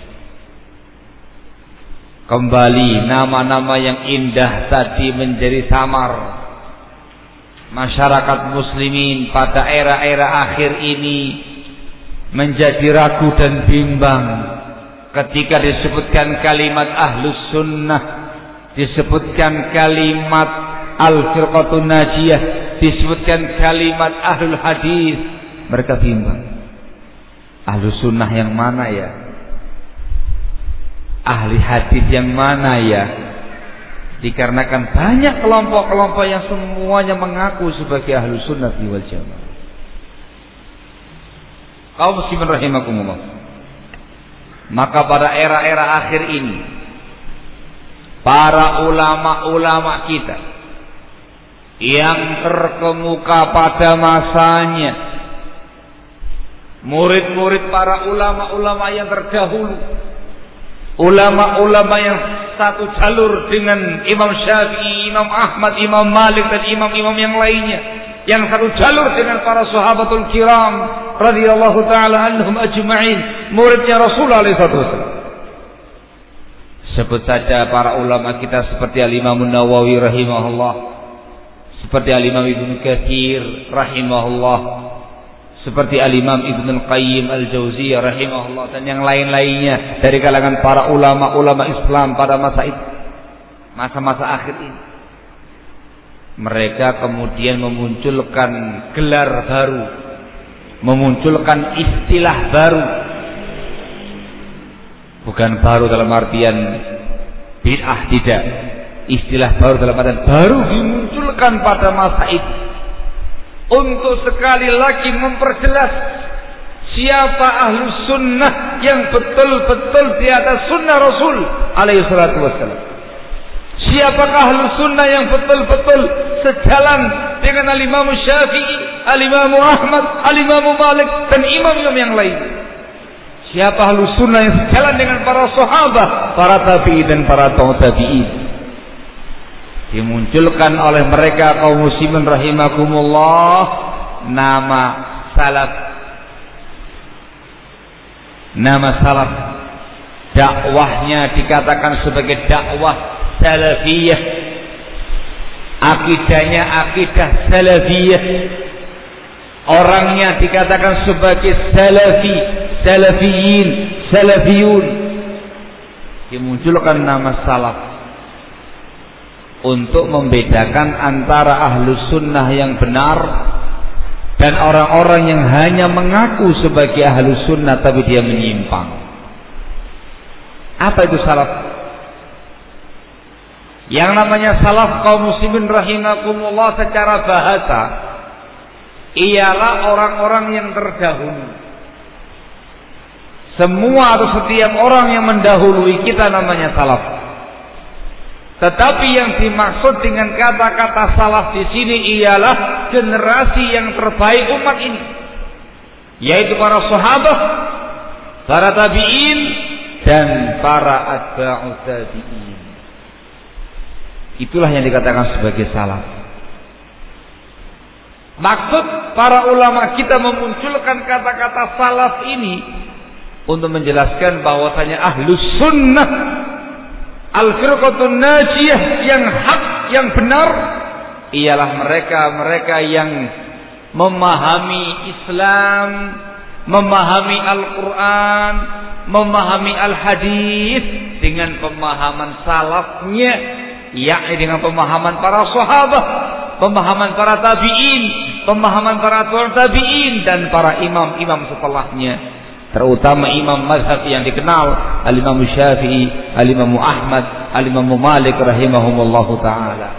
Kembali nama-nama yang indah tadi menjadi samar. Masyarakat muslimin pada era-era akhir ini menjadi ragu dan bimbang ketika disebutkan kalimat ahlus sunnah, disebutkan kalimat al-firqatun najiyah, disebutkan kalimat ahlul hadis. Mereka bimbang, ahlus sunnah yang mana ya? Ahli hadis yang mana ya? Dikarenakan banyak kelompok-kelompok yang semuanya mengaku sebagai ahlus sunnah wal jamaah. Kaum muslimin rahimakumullah. Maka pada era-era akhir ini, para ulama-ulama kita yang terkemuka pada masanya, murid-murid para ulama-ulama yang terdahulu, ulama-ulama yang satu jalur dengan Imam Syafi'i, Imam Ahmad, Imam Malik dan imam-imam yang lainnya, yang satu jalur dengan para sahabatul kiram radhiyallahu taala anhum ajma'in, muridnya Rasulullah SAW. Sebut saja para ulama kita seperti Al-Imam Nawawi rahimahullah, seperti Al-Imam Ibnu Katsir rahimahullah, seperti Al-Imam Ibnu Qayyim Al-Jauziyah rahimahullah, dan yang lain-lainnya dari kalangan para ulama-ulama Islam pada masa itu, masa-masa akhir ini. Mereka kemudian memunculkan gelar baru, memunculkan istilah baru. Bukan baru dalam artian bid'ah, tidak. Istilah baru dalam artian baru dimunculkan pada masa itu, untuk sekali lagi memperjelas siapa ahlus sunnah yang betul-betul di atas sunnah Rasul alaihi salatu wassalam. Siapakah ahlus sunnah yang betul-betul sejalan dengan Al-Imam Syafi'i, Al-Imam Ahmad, Al-Imam Malik dan imam-imam yang lain. Siapa ahlus sunnah yang sejalan dengan para sahabat, para tabi'in dan para tabi'in. Dimunculkan oleh mereka kaum muslimin rahimakumullah nama salaf. Nama salaf, dakwahnya dikatakan sebagai dakwah salafiyah, akidahnya akidah salafiyah, orangnya dikatakan sebagai salafi, salafiyin, salafiyun. Dimunculkan nama salaf untuk membedakan antara ahlus sunnah yang benar dan orang-orang yang hanya mengaku sebagai ahlus sunnah tapi dia menyimpang. Apa itu salaf? Yang namanya salaf kaum muslimin rahimakumullah secara bahasa ialah orang-orang yang terdahulu. Semua atau setiap orang yang mendahului kita namanya salaf. Tetapi yang dimaksud dengan kata-kata salaf di sini ialah generasi yang terbaik umat ini, yaitu para sahabat, para tabi'in dan para atba'ut tabi'in. Itulah yang dikatakan sebagai salaf. Maksud para ulama kita memunculkan kata-kata salaf ini untuk menjelaskan bahwasanya ahlus sunnah, al-firqatun najiyah, yang hak, yang benar, ialah mereka-mereka yang memahami Islam, memahami Al-Quran, memahami Al-Hadis dengan pemahaman salafnya, yakni dengan pemahaman para sahabat, pemahaman para tabi'in, pemahaman para tabi'in dan para imam-imam setelahnya, terutama imam mazhab yang dikenal Al-Imam Syafi'i, Al-Imam Ahmad, Al-Imam Malik rahimahumullahu ta'ala.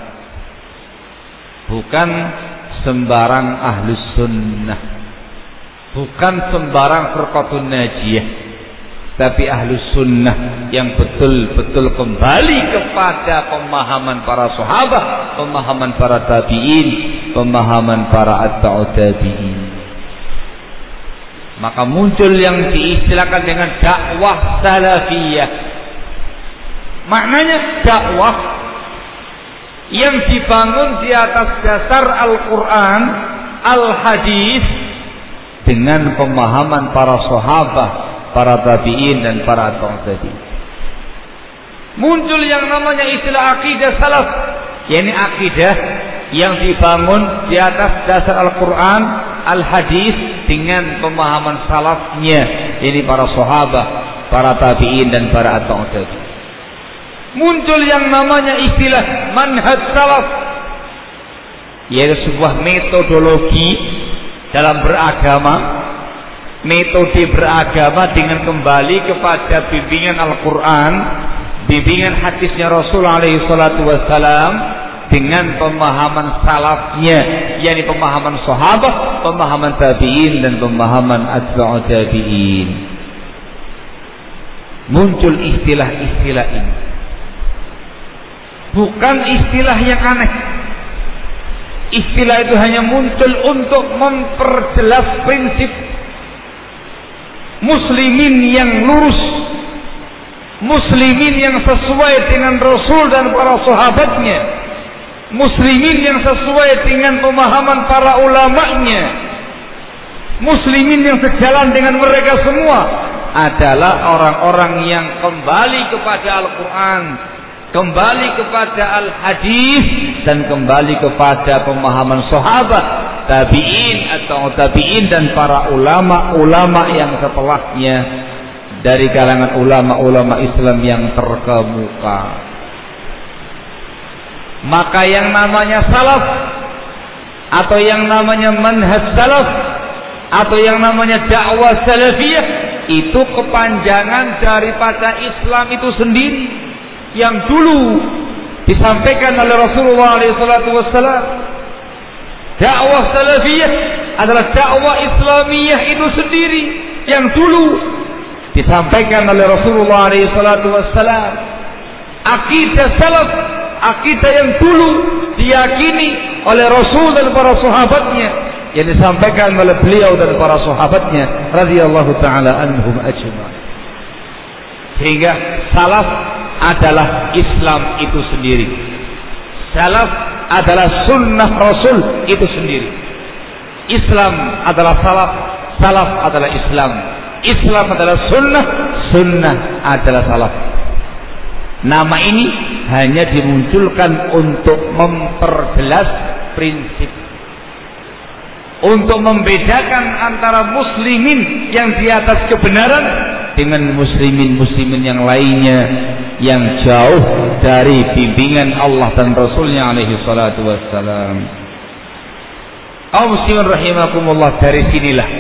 Bukan sembarang ahlus sunnah, bukan sembarang firqatun najiyah, tapi ahlus sunnah yang betul-betul kembali kepada pemahaman para sahabat, pemahaman para tabi'in, pemahaman para atba'ut tabi'in. Maka muncul yang diistilahkan dengan dakwah salafiyah. Maknanya dakwah yang dibangun di atas dasar Al-Quran, Al-Hadis, dengan pemahaman para sahabat, para tabi'in dan para tabi'in. Muncul yang namanya istilah akidah salaf, yakni akidah yang dibangun di atas dasar Al-Quran, Al-Hadis, dengan pemahaman salafnya, yakni para sahabat, para tabi'in dan para tabi'in. Muncul yang namanya istilah manhaj salaf, yaitu sebuah metodologi dalam beragama, metode beragama dengan kembali kepada bimbingan Al-Quran, bimbingan hadisnya Rasul alaihi salatu wassalam, dengan pemahaman salafnya, yakni pemahaman sahabat, pemahaman tabi'in dan pemahaman atba'ut tabi'in. Muncul istilah-istilah ini, bukan istilah yang aneh. Istilah itu hanya muncul untuk memperjelas prinsip muslimin yang lurus, muslimin yang sesuai dengan Rasul dan para sahabatnya, muslimin yang sesuai dengan pemahaman para ulamanya, muslimin yang sejalan dengan mereka semua adalah orang-orang yang kembali kepada Al-Quran, kembali kepada Al-Hadis, dan kembali kepada pemahaman sahabat, tabi'in atau tabi'in dan para ulama-ulama yang setelahnya dari kalangan ulama-ulama Islam yang terkemuka. Maka yang namanya salaf atau yang namanya manhaj salaf atau yang namanya dakwah salafiyah itu kepanjangan daripada Islam itu sendiri yang dulu disampaikan oleh Rasulullah SAW. Dakwah salafiyah adalah dakwah Islamiyah itu sendiri yang dulu disampaikan oleh Rasulullah SAW. Akidah salaf, akidah yang dulu diyakini oleh Rasul dan para sahabatnya, yang disampaikan oleh beliau dan para sahabatnya radhiyallahu taala anhum ajma'in. Sehingga salaf adalah Islam itu sendiri. Salaf adalah sunnah Rasul itu sendiri. Islam adalah salaf, salaf adalah Islam. Islam adalah sunnah, sunnah adalah salaf. Nama ini hanya dimunculkan untuk memperjelas prinsip, untuk membedakan antara muslimin yang di atas kebenaran dengan muslimin yang lainnya yang jauh dari bimbingan Allah dan Rasulnya alaihi salatu wassalam. Muslimin rahimakumullah, dari sinilah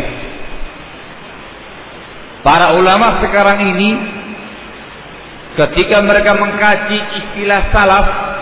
para ulama sekarang ini ketika mereka mengkaji istilah salaf,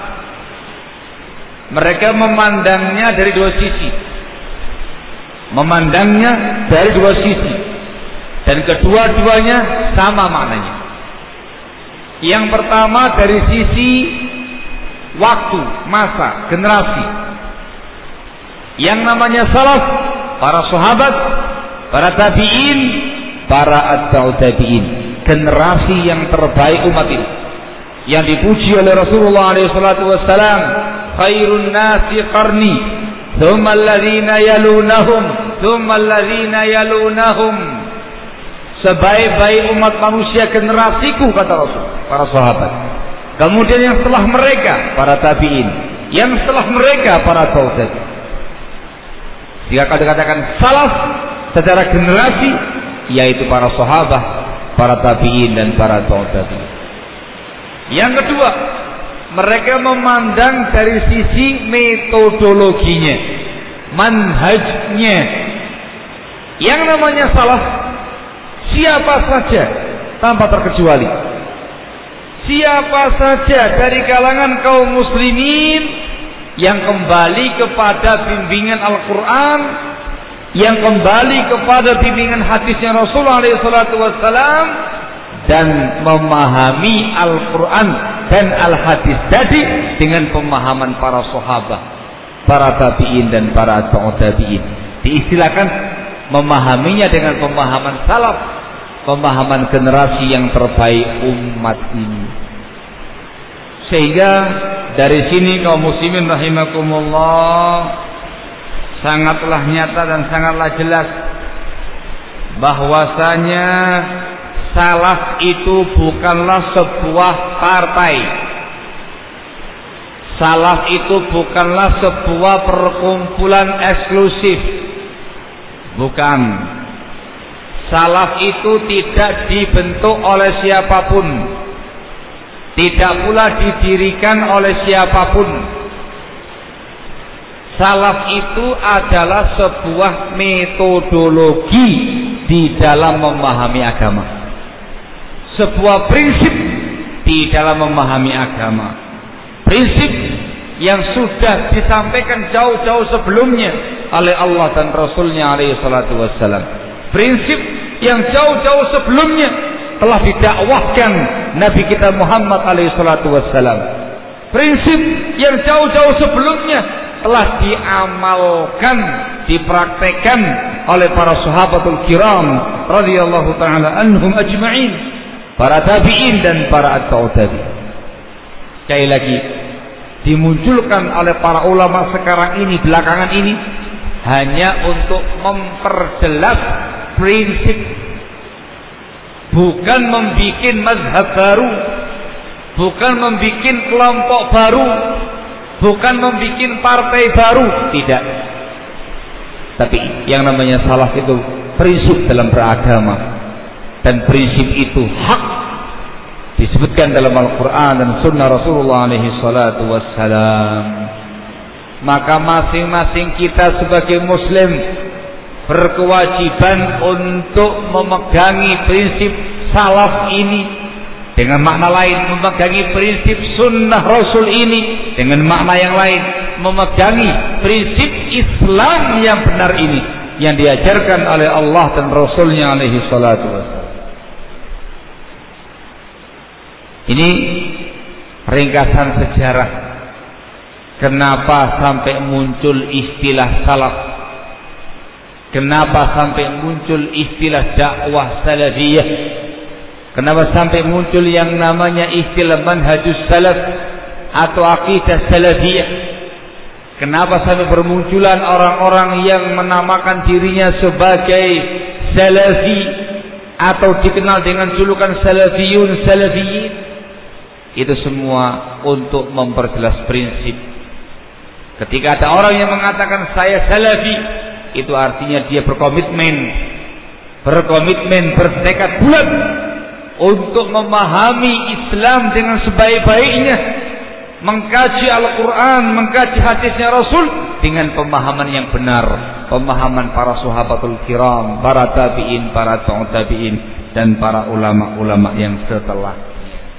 mereka memandangnya dari dua sisi. Memandangnya dari dua sisi, dan kedua-duanya sama maknanya. Yang pertama dari sisi waktu, masa, generasi. Yang namanya salaf, para sahabat, para tabi'in, para atba'ut tabi'in, generasi yang terbaik umat ini, yang dipuji oleh Rasulullah SAW. Khairun nasi qarni, thumma alladhina yalunahum, thumma alladhina yalunahum. Sebaik-baik umat manusia generasiku, kata Rasul, para sahabat. Kemudian yang setelah mereka para tabi'in, yang setelah mereka para tabi'in. Jika kau dikatakan salaf secara generasi, yaitu para sahabat, para tabi'in dan para tabi'in. Yang kedua, mereka memandang dari sisi metodologinya, manhajnya. Yang namanya salaf, siapa saja tanpa terkecuali, siapa saja dari kalangan kaum muslimin yang kembali kepada bimbingan Al-Quran, yang kembali kepada bimbingan hadisnya Rasulullah SAW, dan memahami Al-Quran dan Al-Hadis tadi dengan pemahaman para sahabat, para tabi'in dan para tabi'in. Diistilahkan memahaminya dengan pemahaman salaf, pemahaman generasi yang terbaik umat ini. Sehingga dari sini kaum muslimin rahimakumullah, sangatlah nyata dan sangatlah jelas bahwasanya salaf itu bukanlah sebuah partai. Salaf itu bukanlah sebuah perkumpulan eksklusif. Bukan. Salaf itu tidak dibentuk oleh siapapun, tidak pula didirikan oleh siapapun. Salaf itu adalah sebuah metodologi di dalam memahami agama, sebuah prinsip di dalam memahami agama, prinsip yang sudah disampaikan jauh-jauh sebelumnya oleh Allah dan Rasulnya alaihi salatu wassalam, prinsip yang jauh-jauh sebelumnya telah didakwahkan Nabi kita Muhammad alaihi salatu wassalam, prinsip yang jauh-jauh sebelumnya telah diamalkan, dipraktekkan oleh para sahabatul kiram radhiyallahu taala anhum ajma'in, para tabi'in dan para atba'ut tabi'in. Sekali lagi, dimunculkan oleh para ulama sekarang ini, belakangan ini, hanya untuk memperjelas prinsip, bukan membuat mazhab baru, bukan membuat kelompok baru, bukan membuat partai baru, tidak. Tapi yang namanya salaf itu prinsip dalam beragama, dan prinsip itu hak, disebutkan dalam Al-Quran dan Sunnah Rasulullah alaihi salatu wassalam. Maka masing-masing kita sebagai muslim berkewajiban untuk memegangi prinsip salaf ini. Dengan makna lain, memegangi prinsip sunnah Rasul ini. Dengan makna yang lain, memegangi prinsip Islam yang benar ini, yang diajarkan oleh Allah dan Rasulnya alaihi salatu wassalam. Ini ringkasan sejarah kenapa sampai muncul istilah salaf, kenapa sampai muncul istilah dakwah salafiyah, kenapa sampai muncul yang namanya istilah manhajus salaf atau aqidah salafiyah, kenapa sampai bermunculan orang-orang yang menamakan dirinya sebagai salafi atau dikenal dengan julukan salafiyun, salafiyin. Itu semua untuk memperjelas prinsip. Ketika ada orang yang mengatakan saya salafi, itu artinya dia berkomitmen, bertekad bulat untuk memahami Islam dengan sebaik-baiknya, mengkaji Al-Quran, mengkaji hadisnya Rasul dengan pemahaman yang benar, pemahaman para sahabatul kiram, para tabi'in, para tabi'in, dan para ulama-ulama yang setelah.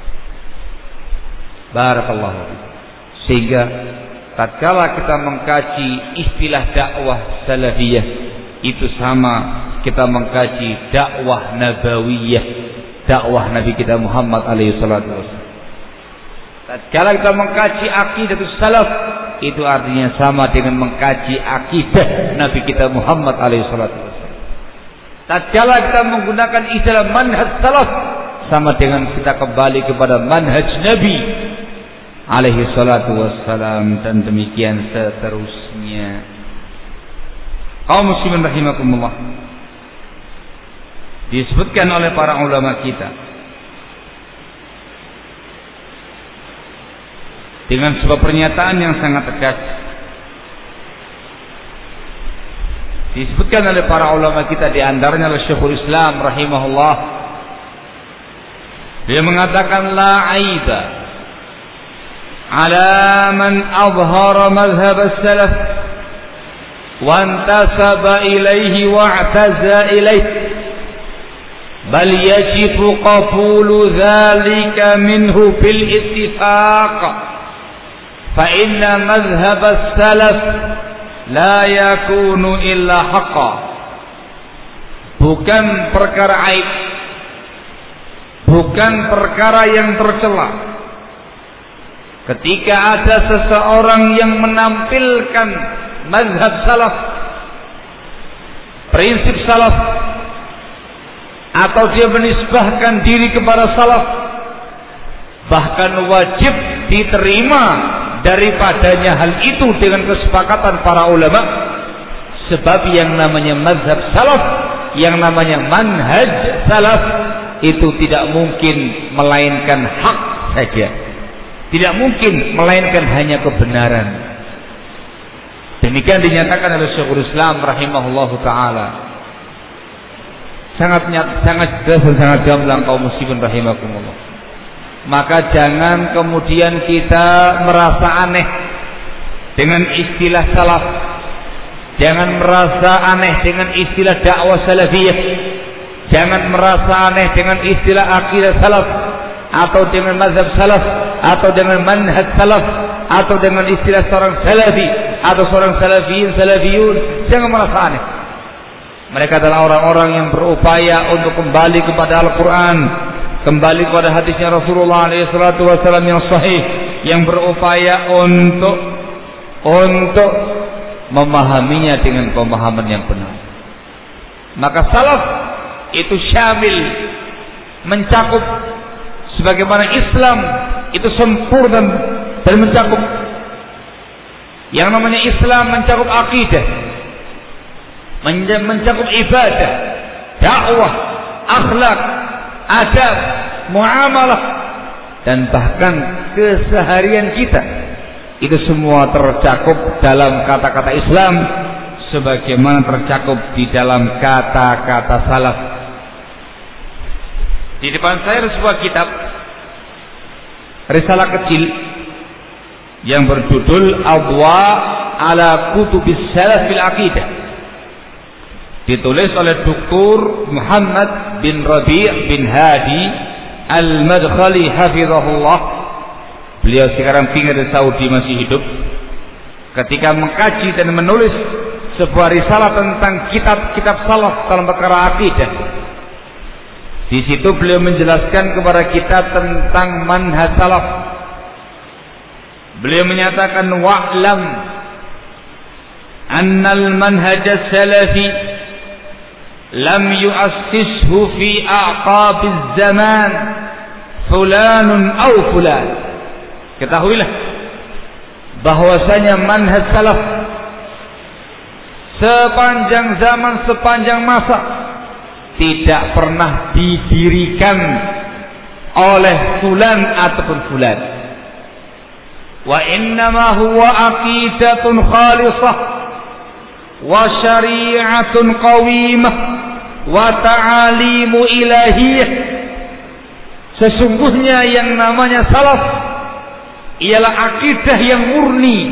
Barakallahu. Sehingga tatkala kita mengkaji istilah dakwah salafiyah, itu sama kita mengkaji dakwah nabawiyah, dakwah Nabi kita Muhammad alaihi salatu wasallam. Tatkala kita mengkaji akidah salaf, itu artinya sama dengan mengkaji akidah Nabi kita Muhammad alaihi salatu wasallam. Tatkala kita menggunakan istilah manhaj salaf, sama dengan kita kembali kepada manhaj Nabi alaihi salatu wassalam, dan demikian seterusnya. Kaum muslimin rahimakumullah, disebutkan oleh para ulama kita dengan sebuah pernyataan yang sangat tegas. Disebutkan oleh para ulama kita, di antaranya oleh Syekhul Islam rahimahullah, dia mengatakan la aiba ala man azhara madhhab as-salaf wa intasaba ilayhi wa i'taza ilayhi, bal yajibu qabulu dhalika minhu bil ittifaq, fa inna madhhab as-salaf la yakunu illa haqqa. Bukan perkara aib, bukan perkara yang tercela ketika ada seseorang yang menampilkan mazhab salaf, prinsip salaf atau dia menisbahkan diri kepada salaf, bahkan wajib diterima daripadanya hal itu dengan kesepakatan para ulama. Sebab yang namanya mazhab salaf, yang namanya manhaj salaf itu tidak mungkin melainkan hak saja, tidak mungkin melainkan hanya kebenaran. Demikian dinyatakan oleh Syekhul Islam rahimahullahu taala. Sangat jelas dan sangat gamblang kaum muslimin rahimakumullah. Maka jangan kemudian kita merasa aneh dengan istilah salaf. Jangan merasa aneh dengan istilah dakwah salafiyah. Jangan merasa aneh dengan istilah akidah salaf, atau dengan mazhab salaf, atau dengan manhaj salaf, atau dengan istilah seorang salafi atau seorang salafiyun. Jangan merasa aneh. Mereka adalah orang-orang yang berupaya untuk kembali kepada Al-Quran, kembali kepada hadisnya Rasulullah SAW yang sahih, yang berupaya untuk memahaminya dengan pemahaman yang benar. Maka salaf itu syamil, mencakup, sebagaimana Islam itu sempurna dan mencakup. Yang namanya Islam mencakup akidah, mencakup ibadah, dakwah, akhlak, adab, muamalah, dan bahkan keseharian kita. Itu semua tercakup dalam kata-kata Islam sebagaimana tercakup di dalam kata-kata salaf. Di depan saya ada sebuah kitab, risalah kecil yang berjudul Adwa ala Kutubis Salaf fil Aqidah, ditulis oleh Dr. Muhammad bin Rabi' bin Hadi Al-Madkhali hafizahullah. Beliau sekarang tinggal di Saudi, masih hidup. Ketika mengkaji dan menulis sebuah risalah tentang kitab-kitab salaf dalam perkara akidah, di situ beliau menjelaskan kepada kita tentang manhaj salaf. Beliau menyatakan wa'lam annal manhaj salafi lam yu'assishu fi a'qabiz zaman fulanun aw fulan. Ketahuilah bahwasanya manhaj salaf sepanjang zaman, sepanjang masa tidak pernah didirikan oleh fulan ataupun fulan. Wa innama huwa aqidatun khalisah wa syari'atun qawimah wa ta'alimu ilahiyah. Sesungguhnya yang namanya salaf ialah akidah yang murni,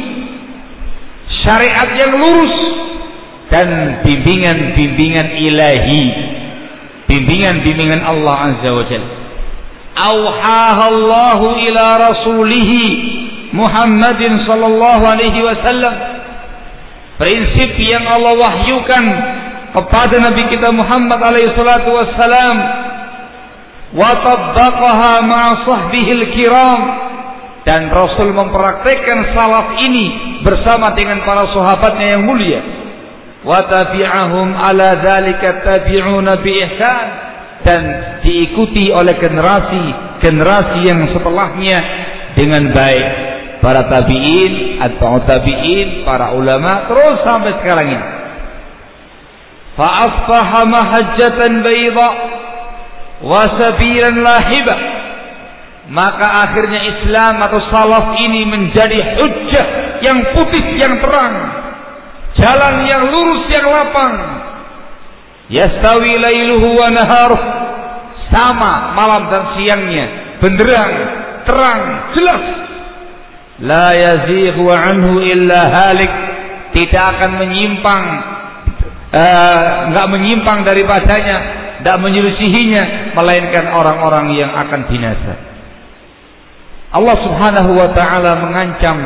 syariat yang lurus, dan bimbingan-bimbingan ilahi, bimbingan-bimbingan Allah Azza wa Jalla. Auhaha Allahu ila rasulih Muhammadin sallallahu alaihi wasallam. Prinsip yang Allah wahyukan kepada Nabi kita Muhammad alaihi salatu wassalam, wa tabbaqaha ma'a sahbihil kiram, dan Rasul mempraktikkan salaf ini bersama dengan para sahabatnya yang mulia. Wa tabi'ahum ala dzalika tabi'una bi ihsan, dan diikuti oleh generasi yang setelahnya dengan baik. Para tabi'in, atba'ut tabi'in, para ulama, terus sampai sekarang ini. Fa asbaha mahajjatan bayda wa sabilan lahiba. Maka akhirnya Islam atau salaf ini menjadi hujjah yang putih, yang terang, jalan yang lurus, yang lapang. Yastawi lailuhu wa naharuh, sama malam dan siangnya, benderang, terang, jelas. La yazighu anhu illa halik, tidak akan menyimpang, enggak menyimpang daripadanya, tidak menyelisihinya, melainkan orang-orang yang akan binasa. Allah Subhanahu wa ta'ala mengancam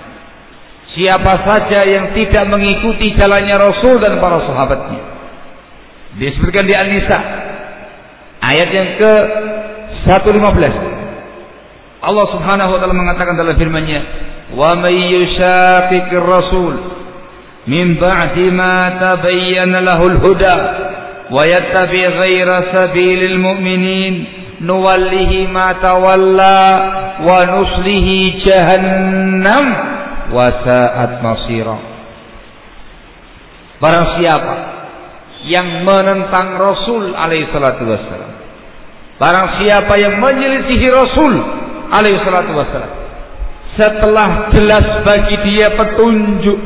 siapa saja yang tidak mengikuti jalannya Rasul dan para sahabatnya. Disebutkan di An-Nisa ayat yang ke-115. Allah Subhanahu wa ta'ala mengatakan dalam firman-Nya, "Wa may yushaqiqir rasul min ba'di ma tabayyana lahul huda wa yattabi' ghayra sabilil mu'minin nuwallihi ma tawalla wa nuslihi jahannam wa sa'at masira. Barang siapa yang menentang Rasul alaihi salatu wassalam, barang siapa yang menyelisihi Rasul alaihi salatu wassalam setelah jelas bagi dia petunjuk,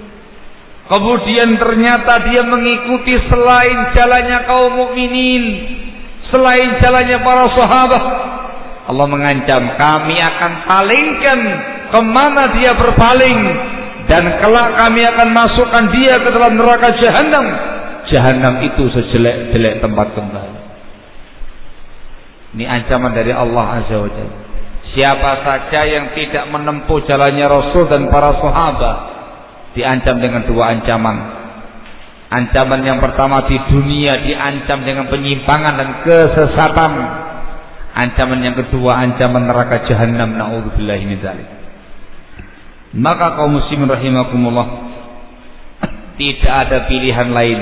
kemudian ternyata dia mengikuti selain jalannya kaum mukminin, selain jalannya para sahabat, Allah mengancam, kami akan palingkan kemana dia berpaling, dan kelak kami akan masukkan dia ke dalam neraka Jahannam. Jahannam itu sejelek-jelek tempat kembali. Ini ancaman dari Allah Azza wa Jalla. Siapa saja yang tidak menempuh jalannya Rasul dan para sahabat diancam dengan dua ancaman. Ancaman yang pertama di dunia diancam dengan penyimpangan dan kesesatan. Ancaman yang kedua ancaman neraka Jahannam, naudzubillahi min dzalik. Maka kaum muslimin rahimakumullah, tidak ada pilihan lain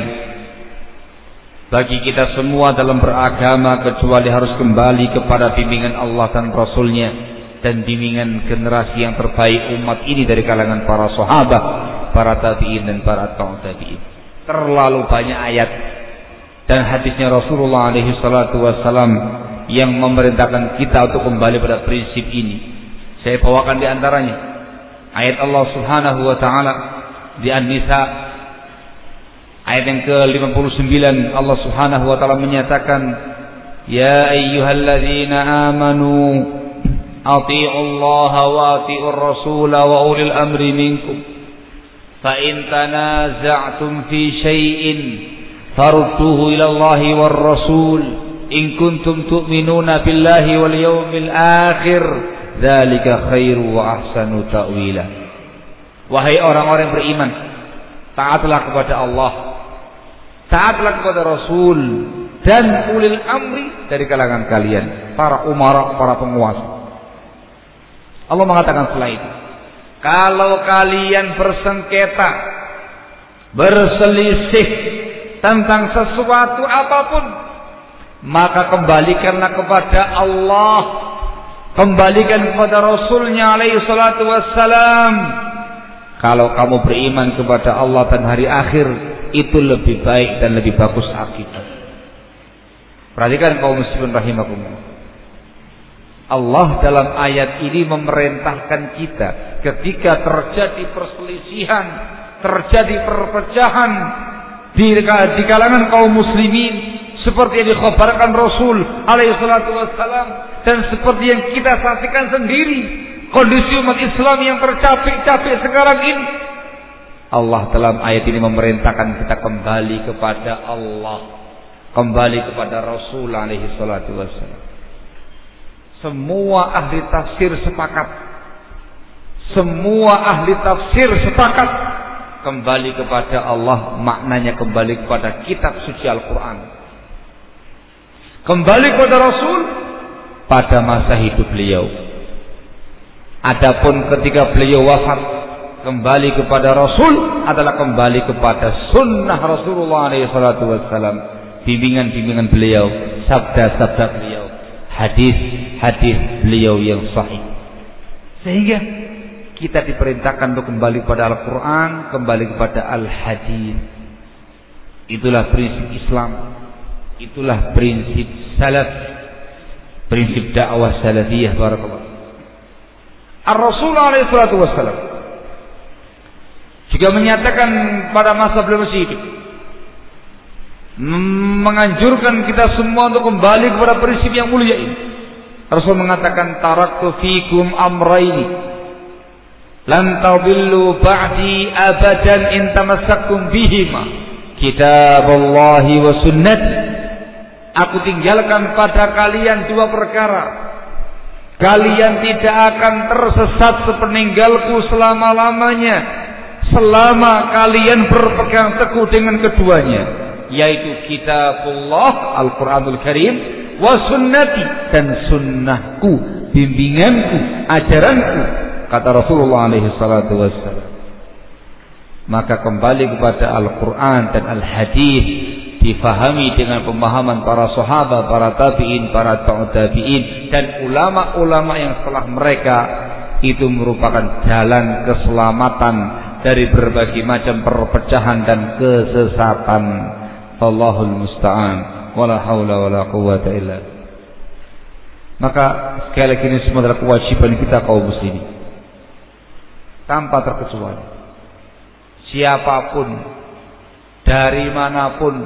bagi kita semua dalam beragama kecuali harus kembali kepada bimbingan Allah dan Rasulnya dan bimbingan generasi yang terbaik umat ini dari kalangan para sahabat, para tabi'in dan para atba'ut tabi'in. Terlalu banyak ayat dan hadisnya Rasulullah alaihi salatu wassalam yang memerintahkan kita untuk kembali pada prinsip ini. Saya bawakan di antaranya ayat Allah Subhanahu wa taala di An-Nisa ayat yang ke-59. Allah Subhanahu wa taala menyatakan, ya ayyuhalladzina amanu athi'ullaha wa athi'ur rasul wa ulil amri minkum fa in tanaza'tum fi syai'in farudduhu ila Allahi war rasul in kuntum tu'minuna billahi wal yawmil akhir dzalika khairu wa ahsanu ta'wila. Wahai orang-orang beriman, taatlah kepada Allah, taatlah kepada Rasul dan ulil amri dari kalangan kalian, para umara, para penguasa. Allah mengatakan setelah itu, kalau kalian bersengketa, berselisih tentang sesuatu apapun, maka kembalikanlah kepada Allah, kembalikan kepada Rasulnya alaihi salatu wassalam. Kalau kamu beriman kepada Allah dan hari akhir, itu lebih baik dan lebih bagus akibat. Perhatikan kaum muslimin rahimakumullah. Allah dalam ayat ini memerintahkan kita ketika terjadi perselisihan, terjadi perpecahan di kalangan kaum muslimin, seperti yang dikhabarkan Rasul alaihi salatu wassalam dan seperti yang kita saksikan sendiri, kondisi umat Islam yang tercapek-capek sekarang ini. Allah dalam ayat ini memerintahkan kita kembali kepada Allah, kembali kepada Rasul alaihi salatu wassalam. Semua ahli tafsir sepakat, semua ahli tafsir sepakat, kembali kepada Allah maknanya kembali kepada kitab suci Al-Quran, kembali kepada Rasul pada masa hidup beliau. Adapun ketika beliau wafat, kembali kepada Rasul adalah kembali kepada sunnah Rasulullah SAW, bimbingan-bimbingan beliau, sabda-sabda beliau, hadis-hadis beliau yang sahih. Sehingga kita diperintahkan untuk kembali kepada Al-Quran, kembali kepada Al-Hadis. Itulah prinsip Islam, itulah prinsip salaf, prinsip dakwah salafiyah. Barakallahu. Ar-Rasul alaihi salatu wassalam juga menyatakan pada masa beliau masih hidup, menganjurkan kita semua untuk kembali kepada prinsip yang mulia ini. Rasul mengatakan, taraktu fikum amraini lan tadillu ba'di abadan in tamassaktum bihima, kitaballahi wa sunnati. Aku tinggalkan pada kalian dua perkara, kalian tidak akan tersesat sepeninggalku selama-lamanya, selama kalian berpegang teguh dengan keduanya, yaitu kitabullah Al-Quranul Karim, wa sunnati, dan sunnahku, bimbinganku, ajaranku, kata Rasulullah alaihi salatu wassalam. Maka kembali kepada Al-Quran dan Al-Hadis, difahami dengan pemahaman para sahabat, para tabi'in, para tabi'in, dan ulama-ulama yang setelah mereka, itu merupakan jalan keselamatan dari berbagai macam perpecahan dan kesesatan. Allahul musta'an, wala haula wala quwwata illa. Maka sekali lagi ini semua adalah kewajiban kita kaum muslimin, tanpa terkecuali. Siapapun, dari manapun,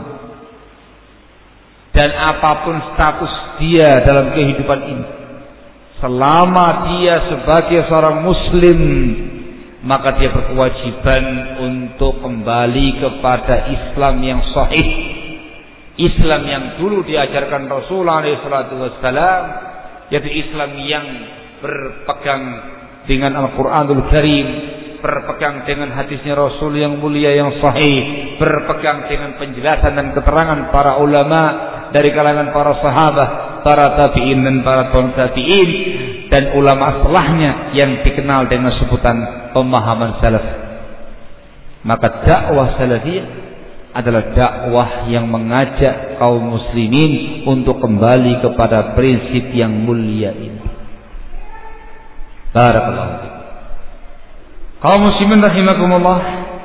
dan apapun status dia dalam kehidupan ini, selama dia sebagai seorang muslim, maka dia berkewajiban untuk kembali kepada Islam yang sahih, Islam yang dulu diajarkan Rasulullah SAW, yaitu Islam yang berpegang dengan Al-Quranul Karim, berpegang dengan hadisnya Rasul yang mulia yang sahih, berpegang dengan penjelasan dan keterangan para ulama dari kalangan para sahabat, para tabi'in dan para tabi'in, dan ulama setelahnya yang dikenal dengan sebutan pemahaman salaf. Maka dakwah salafiyah adalah dakwah yang mengajak kaum muslimin untuk kembali kepada prinsip yang mulia ini. Barakallahu fiikum. Kaum muslimin rahimakumullah,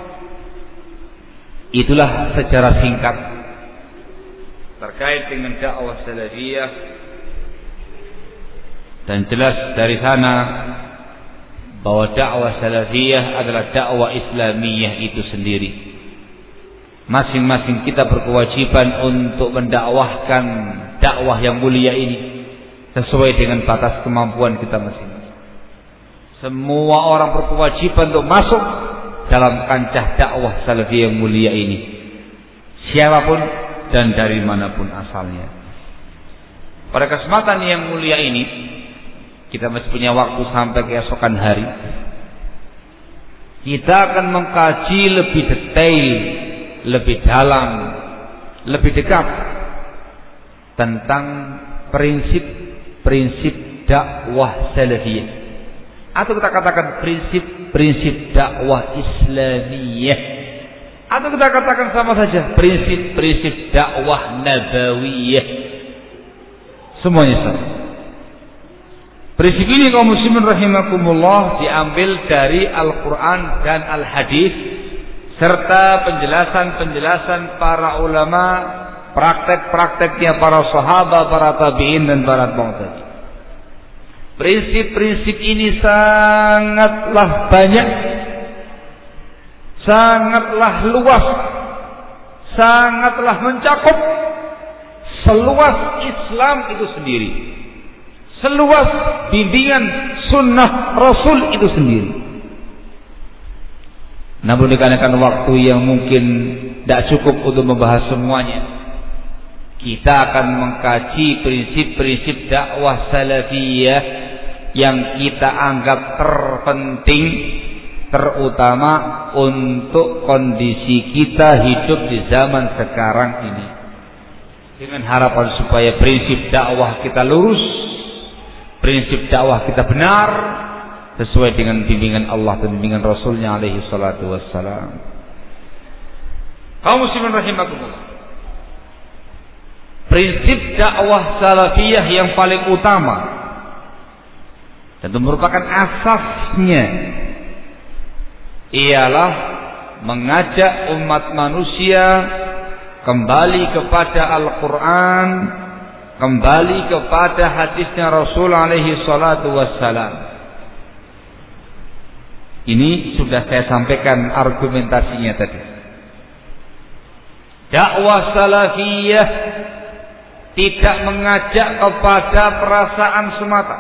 itulah secara singkat terkait dengan dakwah salafiyah, dan jelas dari sana bahwa dakwah salafiyah adalah dakwah islamiyah itu sendiri. Masing-masing kita berkewajiban untuk mendakwahkan dakwah yang mulia ini sesuai dengan batas kemampuan kita masing-masing. Semua orang berkewajiban untuk masuk dalam kancah dakwah salafiyah yang mulia ini, siapapun dan dari manapun asalnya. Pada kesempatan yang mulia ini, kita masih punya waktu sampai keesokan hari. Kita akan mengkaji lebih detail, lebih dalam, lebih dekat tentang prinsip-prinsip dakwah salafiyah, atau kita katakan prinsip-prinsip dakwah Islamiyah, atau kita katakan sama saja prinsip-prinsip dakwah nabawiyah. Semuanya sama. Prinsip ini kaum muslimin rahimakumullah diambil dari Al-Quran dan Al-Hadis, serta penjelasan-penjelasan para ulama, praktek-prakteknya para sahabat, para tabi'in dan para tabi'in. Prinsip-prinsip ini sangatlah banyak, sangatlah luas, sangatlah mencakup seluas Islam itu sendiri, seluas bimbingan sunnah Rasul itu sendiri. Namun dikarenakan waktu yang mungkin tidak cukup untuk membahas semuanya, kita akan mengkaji prinsip-prinsip dakwah salafiyah yang kita anggap terpenting, terutama untuk kondisi kita hidup di zaman sekarang ini, dengan harapan supaya prinsip dakwah kita lurus, prinsip dakwah kita benar, sesuai dengan bimbingan Allah dan bimbingan Rasulnya alaihi salatu wassalam. Kaum muslimin rahimakumullah, prinsip dakwah salafiyah yang paling utama dan merupakan asasnya ialah mengajak umat manusia kembali kepada Al-Quran, kembali kepada hadisnya Rasul alaihi salatu wassalam. Ini sudah saya sampaikan argumentasinya tadi. Dakwah salafiyah tidak mengajak kepada perasaan semata,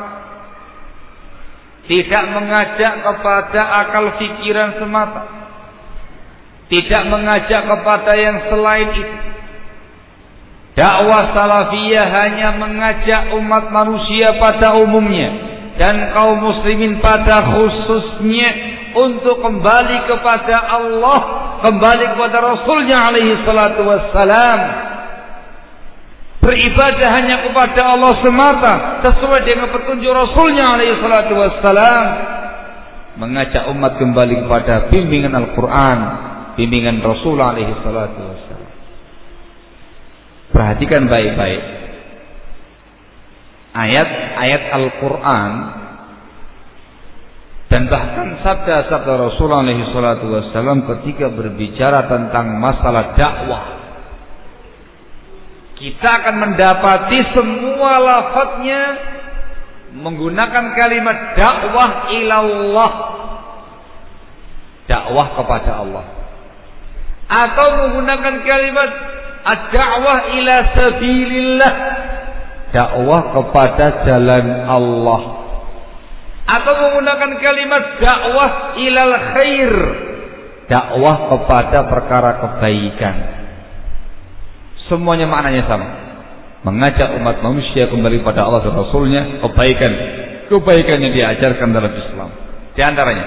tidak mengajak kepada akal pikiran semata, tidak mengajak kepada yang selain itu. Dakwah salafiyah hanya mengajak umat manusia pada umumnya dan kaum muslimin pada khususnya untuk kembali kepada Allah, kembali kepada Rasulnya alaihi salatu wassalam, beribadah hanya kepada Allah semata sesuai dengan petunjuk Rasulnya alaihi salatu wassalam, mengajak umat kembali kepada bimbingan Al-Quran, bimbingan Rasul alaihi salatu wassalam. Perhatikan baik-baik ayat-ayat Al-Quran dan bahkan sabda-sabda Rasul alaihi salatu wassalam ketika berbicara tentang masalah dakwah. Kita akan mendapati semua lafadznya menggunakan kalimat dakwah ilallah, dakwah kepada Allah, atau menggunakan kalimat ad-da'wah ila sabilillah, dakwah kepada jalan Allah, atau menggunakan kalimat dakwah ilal khair, dakwah kepada perkara kebaikan. Semuanya maknanya sama, mengajak umat manusia kembali pada Allah dan Rasulnya, kebaikan yang diajarkan dalam Islam. Di antaranya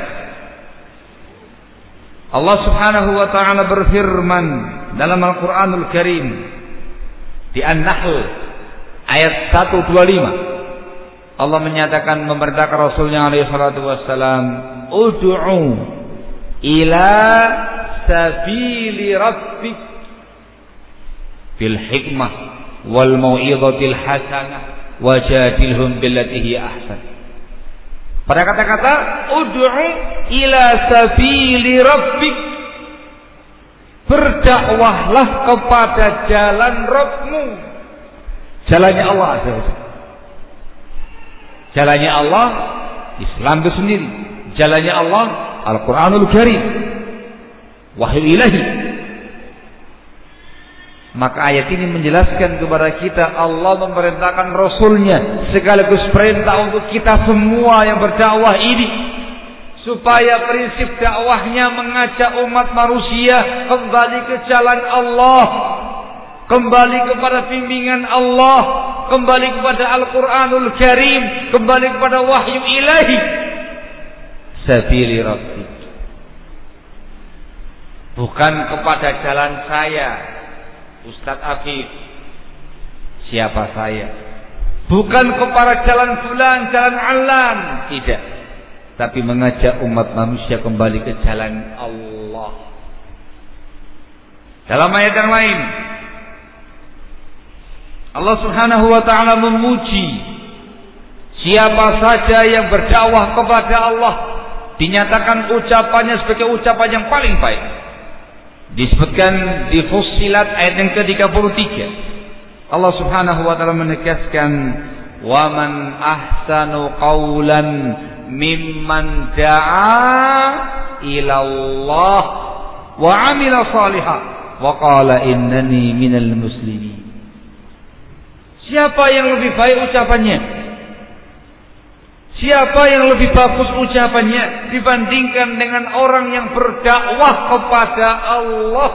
Allah subhanahu wa ta'ala berfirman dalam Al-Quranul Karim di An-Nahl ayat 125. Allah menyatakan, memerintahkan Rasulnya alaihi salatu wassalam, ud'u ila sabili rabbik bil hikmah wal mau'izatil hasanah wajadilhum billati hiya ahsan. Pada kata-kata ud'u ila sabili rabbik, berdakwahlah kepada jalan Rabbmu. Jalannya Allah azza wa jalla. Jalannya Allah Islam itu sendiri. Jalannya Allah Al-Quranul Karim, wahyu ilahi. Maka ayat ini menjelaskan kepada kita Allah memerintahkan Rasulnya sekaligus perintah untuk kita semua yang berdakwah ini, supaya prinsip dakwahnya mengajak umat manusia kembali ke jalan Allah, kembali kepada bimbingan Allah, kembali kepada Al-Quranul Karim, kembali kepada wahyu ilahi. Sabili Rabbik, bukan kepada jalan saya Ustadz Afif, siapa saya, bukan kepada jalan fulan, jalan alan, tidak, tapi mengajak umat manusia kembali ke jalan Allah. Dalam ayat yang lain Allah subhanahu wa ta'ala memuji siapa saja yang berdakwah kepada Allah, dinyatakan ucapannya sebagai ucapan yang paling baik. Disebutkan di Fussilat ayat yang ke-33, Allah subhanahu wa ta'ala menegaskan, wa man ahsanu qawlan mimman da'a ilallah wa amila salihah wa qala innani minal muslimin. Siapa yang lebih baik ucapannya? Siapa yang lebih bagus ucapannya dibandingkan dengan orang yang berdakwah kepada Allah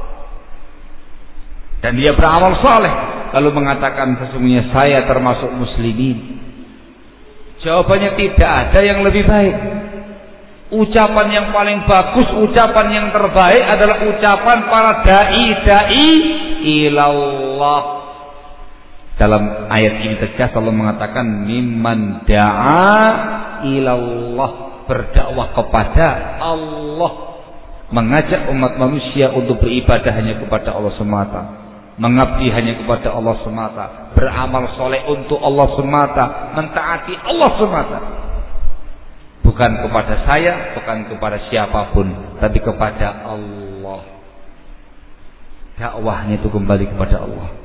dan dia beramal saleh lalu mengatakan sesungguhnya saya termasuk muslimin? Jawabannya tidak ada yang lebih baik. Ucapan yang paling bagus, ucapan yang terbaik adalah ucapan para dai ilallah. Dalam ayat ini tegas Allah mengatakan mimman da'a ilallah, berdakwah kepada Allah, mengajak umat manusia untuk beribadah hanya kepada Allah semata, mengabdi hanya kepada Allah semata, beramal soleh untuk Allah semata, mentaati Allah semata, bukan kepada saya, bukan kepada siapapun, tapi kepada Allah. Dakwahnya itu kembali kepada Allah.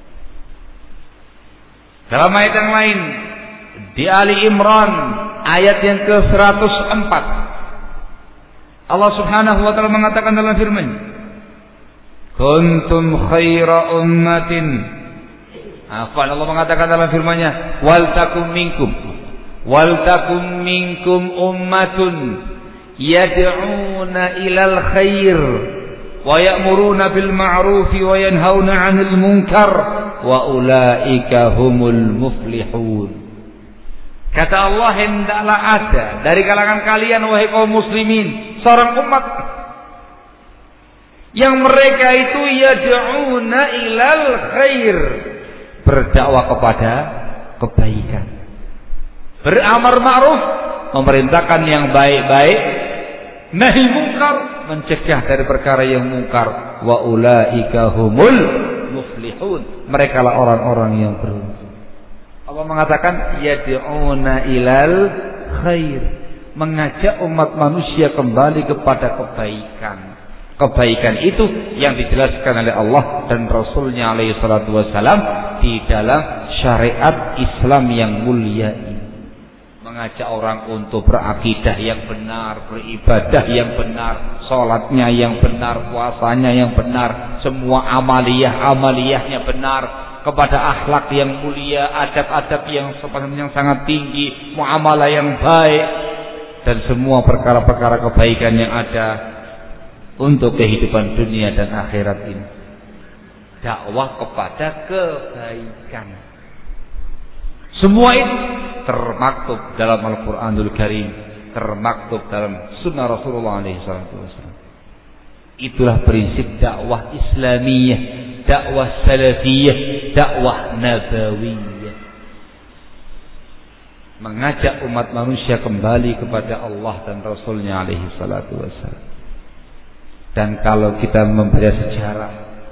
Dalam ayat yang lain di Ali Imran ayat yang ke-104 Allah subhanahu wa ta'ala mengatakan dalam firman, kuntum khaira ummatin, Allah mengatakan dalam firman-Nya, wal takum minkum ummatun yad'una ilal khair wa ya'muruna bil ma'rufi wa yanhauna 'anil munkar wa ulaika humul muflihun. Kata Allah, hendaklah ada dari kalangan kalian wahai kaum muslimin seorang umat yang mereka itu yad'una ilal khair, berdakwah kepada kebaikan, beramar ma'ruf, memerintahkan yang baik-baik, nahi mungkar, mencegah dari perkara yang mungkar. Wa ulaika humul muflihun. Mereka lah orang-orang yang beruntung. Allah mengatakan yad'una ilal khair, mengajak umat manusia kembali kepada kebaikan. Kebaikan itu yang dijelaskan oleh Allah dan Rasulnya alaihi salatu wassalam di dalam syariat Islam yang mulia ini. Mengajak orang untuk berakidah yang benar, beribadah yang benar, sholatnya yang benar, puasanya yang benar, semua amaliyahnya benar, kepada akhlak yang mulia, adab-adab yang sangat tinggi, muamalah yang baik, dan semua perkara-perkara kebaikan yang ada untuk kehidupan dunia dan akhirat ini. Dakwah kepada kebaikan. Semua itu termaktub dalam Al-Quranul Karim, termaktub dalam Sunnah Rasulullah SAW. Itulah prinsip dakwah Islamiyah, dakwah Salafiyah, dakwah Nabawiyah. Mengajak umat manusia kembali kepada Allah dan Rasulnya SAW. Dan kalau kita membaca sejarah,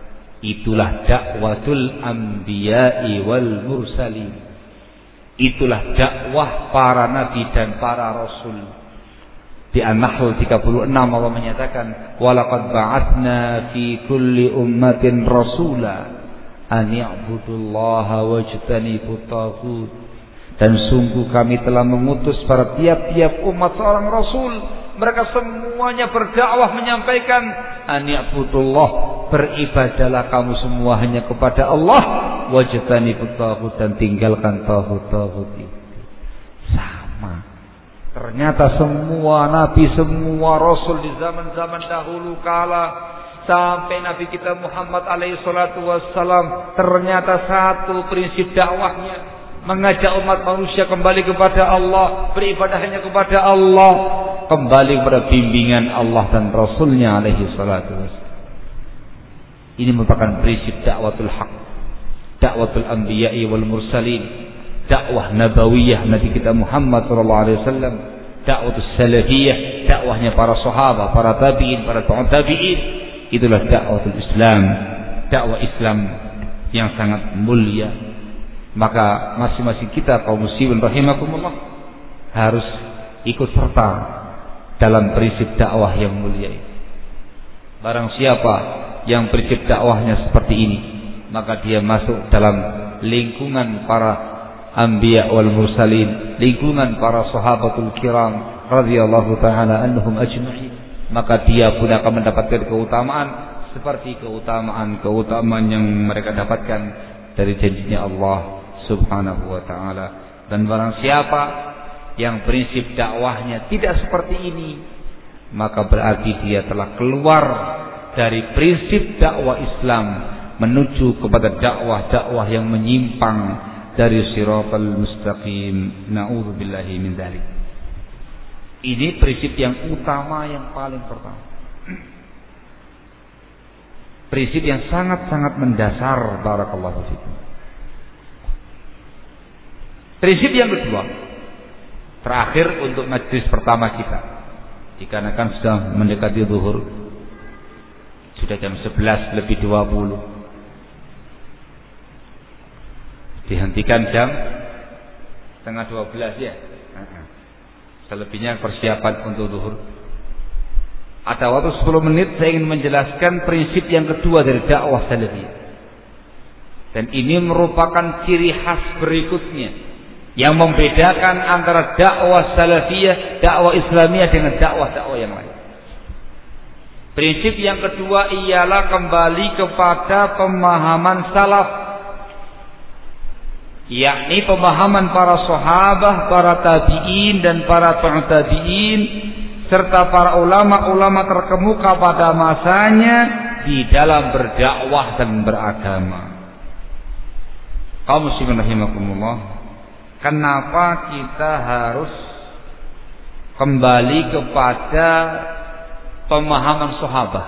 itulah dakwatul anbiya'i wal mursalin. Itulah dakwah para nabi dan para rasul. Di An-Nahl 36 Allah menyatakan, walaqad ba'atsna fi kulli ummatin rasula an ya'budullaha wajtanibut taghut. Dan sungguh kami telah mengutus pada tiap-tiap umat seorang rasul. Mereka semuanya berdakwah menyampaikan an ya'budullah, beribadalah kamu semua hanya kepada Allah, wajtanibut taghut, dan tinggalkan taghut-taghut itu. Sama. Ternyata semua nabi, semua rasul di zaman-zaman dahulu kala sampai Nabi kita Muhammad alaihi salatu wassalam, ternyata satu prinsip dakwahnya mengajak umat manusia kembali kepada Allah, beribadah hanya kepada Allah, kembali kepada bimbingan Allah dan Rasulnya alaihi salatu wassalam. Ini merupakan prinsip dakwatul haq, dakwatul anbiya'i wal mursalin, dakwah nabawiyah Nabi kita Muhammad sallallahu alaihi wasallam, dakwah salafiyah, dakwahnya para sahabat, para tabi'in, para tabi'in. Itulah dakwatul Islam, dakwah Islam yang sangat mulia. Maka masing-masing kita kaum muslimin rahimakumullah harus ikut serta dalam prinsip dakwah yang mulia ini. Barang siapa yang prinsip dakwahnya seperti ini, maka dia masuk dalam lingkungan para anbiya wal mursalin, lingkungan para sahabatul kiram radhiyallahu taala anhum ajma'in. Maka dia pun akan mendapatkan keutamaan seperti keutamaan yang mereka dapatkan dari janjinya Allah subhanahu wa ta'ala. Dan barang siapa yang prinsip dakwahnya tidak seperti ini, maka berarti dia telah keluar dari prinsip dakwah Islam menuju kepada dakwah-dakwah yang menyimpang dari siratal mustaqim. Na'udzubillahi min dzalik. Ini prinsip yang utama, yang paling pertama. Prinsip yang sangat-sangat mendasar. Barakallahu fikum. Prinsip yang kedua, terakhir untuk majlis pertama kita, dikarenakan sudah mendekati zuhur, sudah jam 11 lebih 20, dihentikan jam setengah 12 ya. Selebihnya persiapan untuk zuhur. Ada waktu 10 menit saya ingin menjelaskan prinsip yang kedua dari dakwah salafiyah. Dan ini merupakan ciri khas berikutnya yang membedakan antara dakwah salafiyah, dakwah islamiyah dengan dakwah-dakwah yang lain. Prinsip yang kedua ialah kembali kepada pemahaman salaf, yakni pemahaman para sahabat, para tabi'in dan para tabi'in, serta para ulama-ulama terkemuka pada masanya di dalam berdakwah dan beragama. Kaum muslimin rahimakumullah, kenapa kita harus kembali kepada pemahaman sahabat,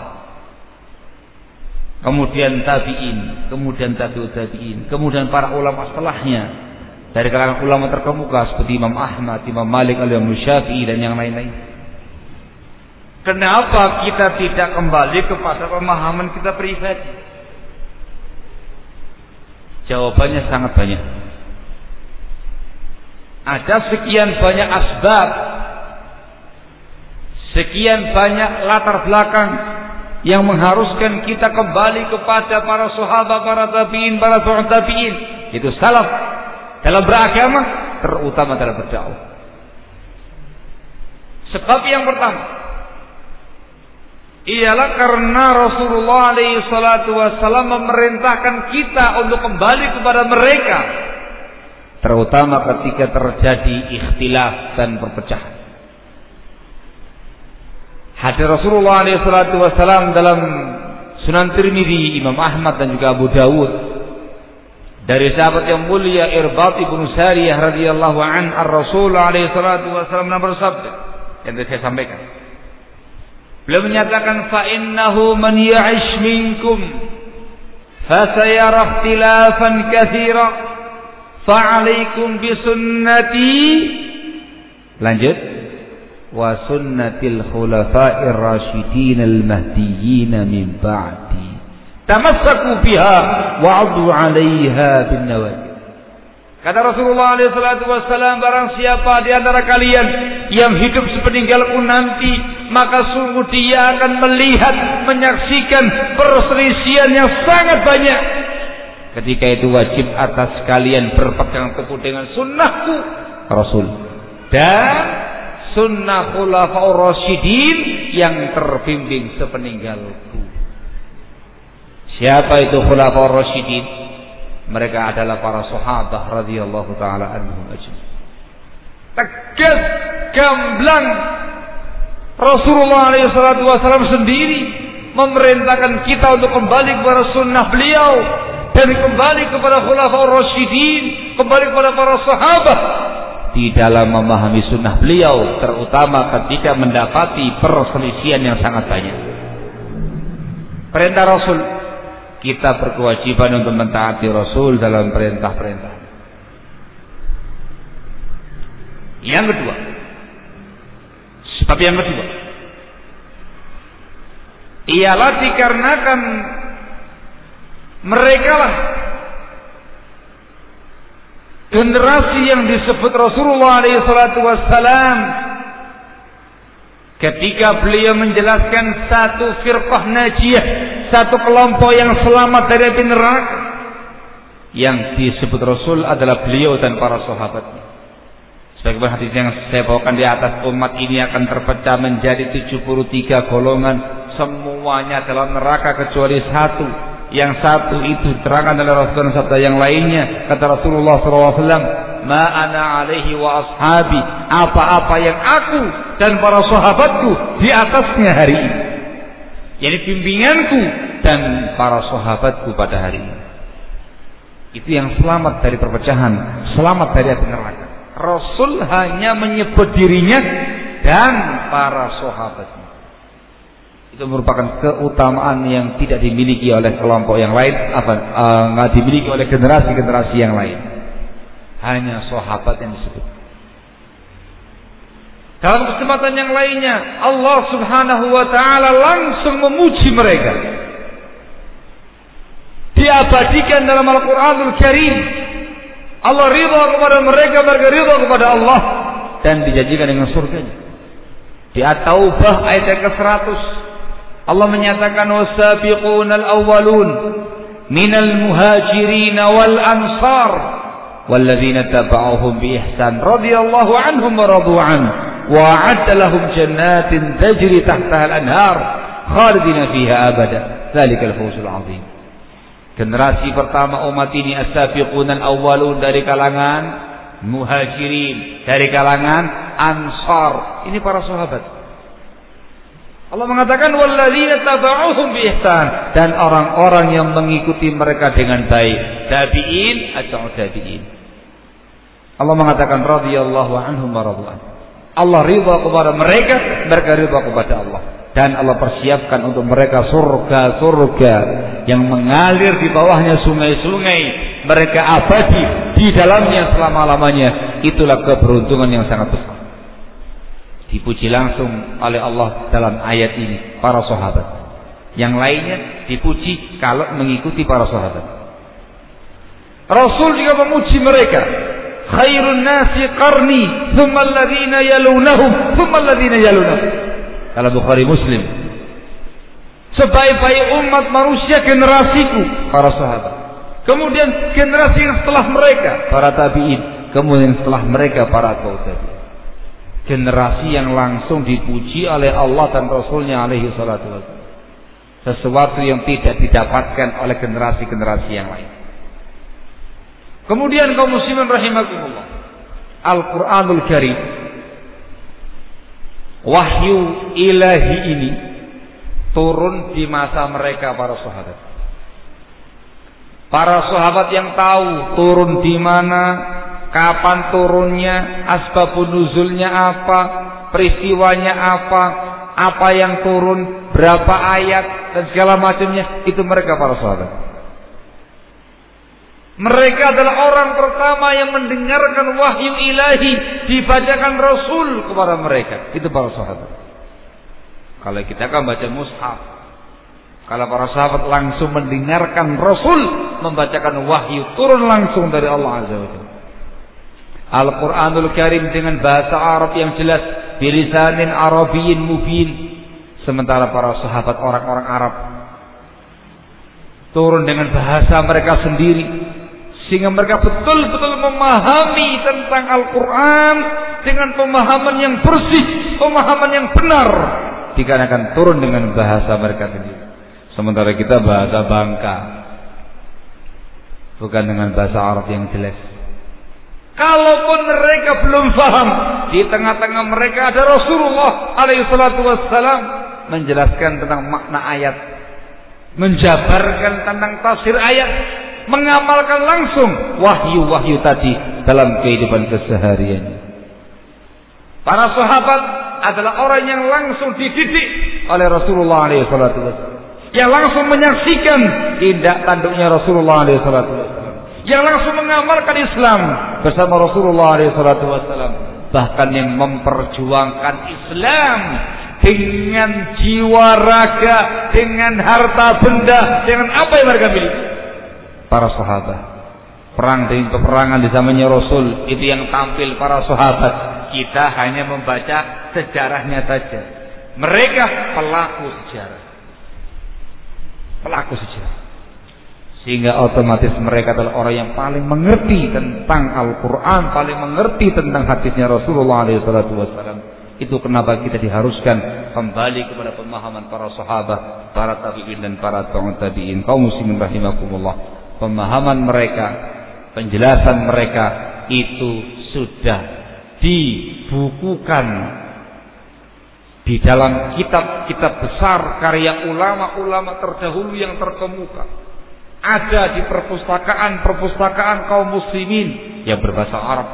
kemudian tabi'in, kemudian tabi'ut tabi'in, kemudian para ulama setelahnya, dari kalangan ulama terkemuka seperti Imam Ahmad, Imam Malik, Imam Syafi'i dan yang lain-lain. Kenapa kita tidak kembali kepada pemahaman kita pribadi? Jawabannya sangat banyak. Ada sekian banyak asbab, sekian banyak latar belakang yang mengharuskan kita kembali kepada para sahabat, para tabi'in, para tabi'in. Itu salaf dalam beragama, terutama dalam berdakwah. Sebab yang pertama ialah karena Rasulullah SAW memerintahkan kita untuk kembali kepada mereka, terutama ketika terjadi ikhtilaf dan perpecahan. Hadis Rasulullah SAW dalam Sunan Tirmidzi, Imam Ahmad dan juga Abu Dawud dari sahabat yang mulia Irbad bin Sariyah radhiyallahu an Rasulullah SAW bersabda yang tadi saya sampaikan. Beliau menyatakan fa innahu man ya'ish minkum fa sayara ikhtilafan katsira fa 'alaikum bi sunnati, lanjut, wa sunnatil khulafa'ir rasyidin al mahdiyyin min ba'di tamassaku biha wa 'addu 'alaiha bin nawajid. Kata Rasulullah SAW, barang siapa di antara kalian yang hidup sepeninggalku nanti, maka sungguh dia akan melihat, menyaksikan perselisihan yang sangat banyak. Ketika itu wajib atas kalian berpegang teguh dengan sunnahku Rasul dan sunnah khulafaur rasyidin yang terbimbing sepeninggalku. Siapa itu khulafaur rasyidin? Mereka adalah para sahabat radhiyallahu taala anhum ajmain. Tegas gamblang Rasulullah SAW sendiri memerintahkan kita untuk kembali kepada sunnah beliau dan kembali kepada khulafaur rasyidin, kembali kepada para sahabat di dalam memahami sunnah beliau, terutama ketika mendapati perselisihan yang sangat banyak. Perintah Rasul, kita berkewajiban untuk mentaati Rasul dalam perintah-perintah. Yang kedua, sebab yang kedua ialah dikarenakan mereka lah generasi yang disebut Rasulullah SAW ketika beliau menjelaskan satu firqah najiyah, satu kelompok yang selamat dari api neraka. Yang disebut Rasul adalah beliau dan para sahabatnya. Sebagaimana hadis yang saya bawakan di atas, umat ini akan terpecah menjadi 73 golongan, semuanya dalam neraka kecuali satu. Yang satu itu terangkan oleh Rasulullah sabda yang lainnya, kata Rasulullah SAW, ma ana alaihi wa ashabi, apa-apa yang aku dan para sahabatku di atasnya hari ini, yani bimbinganku dan para sahabatku pada hari ini. Itu yang selamat dari perpecahan, selamat dari api neraka. Rasul hanya menyebut dirinya dan para sahabatnya. Itu merupakan keutamaan yang tidak dimiliki oleh kelompok yang lain, nggak dimiliki oleh generasi-generasi yang lain. Hanya sahabat yang disebut. Dalam kesempatan yang lainnya, Allah Subhanahu wa taala langsung memuji mereka. Diabadikan dalam Al-Qur'anul Karim. Allah ridha kepada mereka, mereka ridha kepada Allah, dan dijanjikan dengan surganya. Di At-Taubah ayat yang ke-100, Allah menyatakan wasabiqunal awwalun minal muhajirin wal ansar walladzina tabauhum bi ihsan radhiyallahu anhum wa radu an wa a'adda lahum jannatin tajri tahtaha al-anhar khalidina fiha abada dzalikal fawzul 'adzim. Generasi pertama umat ini as-sabiqunal awwalun dari kalangan muhajirin, dari kalangan ansar, ini para sahabat. Allah mengatakan walladzina tabauhum bi ihsan, dan orang-orang yang mengikuti mereka dengan baik, tabi'in atau tabi'in. Allah mengatakan radhiyallahu anhum wa radwan. Allah ridha kepada mereka, mereka ridha kepada Allah, dan Allah persiapkan untuk mereka surga-surga yang mengalir di bawahnya sungai-sungai mereka abadi di dalamnya selama-lamanya. Itulah keberuntungan yang sangat besar. Dipuji langsung oleh Allah dalam ayat ini para sahabat. Yang lainnya dipuji kalau mengikuti para sahabat. Rasul juga memuji mereka. Khairun nasi qarni, thumma alladhina yalunahum, thumma alladhina yalunahum. Dalam Bukhari Muslim. Sebaik-baik umat manusia generasiku, para sahabat. Kemudian generasi yang setelah mereka, para tabi'in. Kemudian setelah mereka, para tabi'in. Generasi yang langsung dipuji oleh Allah dan Rasulnya alaihi salatu wassalam. Sesuatu yang tidak didapatkan oleh generasi-generasi yang lain. Kemudian kaum muslimin rahimakumullah, Al-Quranul Karim, wahyu ilahi ini turun di masa mereka para sahabat. Para sahabat yang tahu turun di mana, kapan turunnya, asbabun nuzulnya apa, peristiwanya apa yang turun, berapa ayat dan segala macamnya, itu mereka para sahabat. Mereka adalah orang pertama yang mendengarkan wahyu ilahi dibacakan Rasul kepada mereka. Itu para sahabat. Kalau kita kan baca mushaf, kalau para sahabat langsung mendengarkan Rasul membacakan wahyu turun langsung dari Allah Azza wa Jalla. Al-Quranul Karim dengan bahasa Arab yang jelas, bilisanin Arabiyyin mubin. Sementara para sahabat orang-orang Arab turun dengan bahasa mereka sendiri, sehingga mereka betul-betul memahami tentang Al-Quran dengan pemahaman yang bersih, pemahaman yang benar, dikarenakan turun dengan bahasa mereka sendiri. Sementara kita bahasa bangka, bukan dengan bahasa Arab yang jelas. Kalaupun mereka belum paham, di tengah-tengah mereka ada Rasulullah alaihi salatu wassalam menjelaskan tentang makna ayat, menjabarkan tentang tafsir ayat, mengamalkan langsung wahyu-wahyu tadi dalam kehidupan kesehariannya. Para sahabat adalah orang yang langsung dididik oleh Rasulullah alaihi salatu wassalam, yang langsung menyaksikan tindak tanduknya Rasulullah alaihi salatu wassalam, yang langsung mengamalkan Islam bersama Rasulullah alaihi salatu wassalam, bahkan yang memperjuangkan Islam dengan jiwa raga, dengan harta benda, dengan apa yang mereka miliki. Para sahabat, perang dengan peperangan di zamannya Rasul, itu yang tampil para sahabat. Kita hanya membaca sejarahnya saja. Mereka pelaku sejarah, pelaku sejarah. Sehingga otomatis mereka adalah orang yang paling mengerti tentang Al-Quran, paling mengerti tentang hadisnya Rasulullah SAW. Itu kenapa kita diharuskan kembali kepada pemahaman para sahabat, para tabi'in dan para tabi'in. Kaum muslimin rahimakumullah, pemahaman mereka, penjelasan mereka itu sudah dibukukan di dalam kitab-kitab besar karya ulama-ulama terdahulu yang terkemuka. Ada di perpustakaan kaum muslimin yang berbahasa Arab.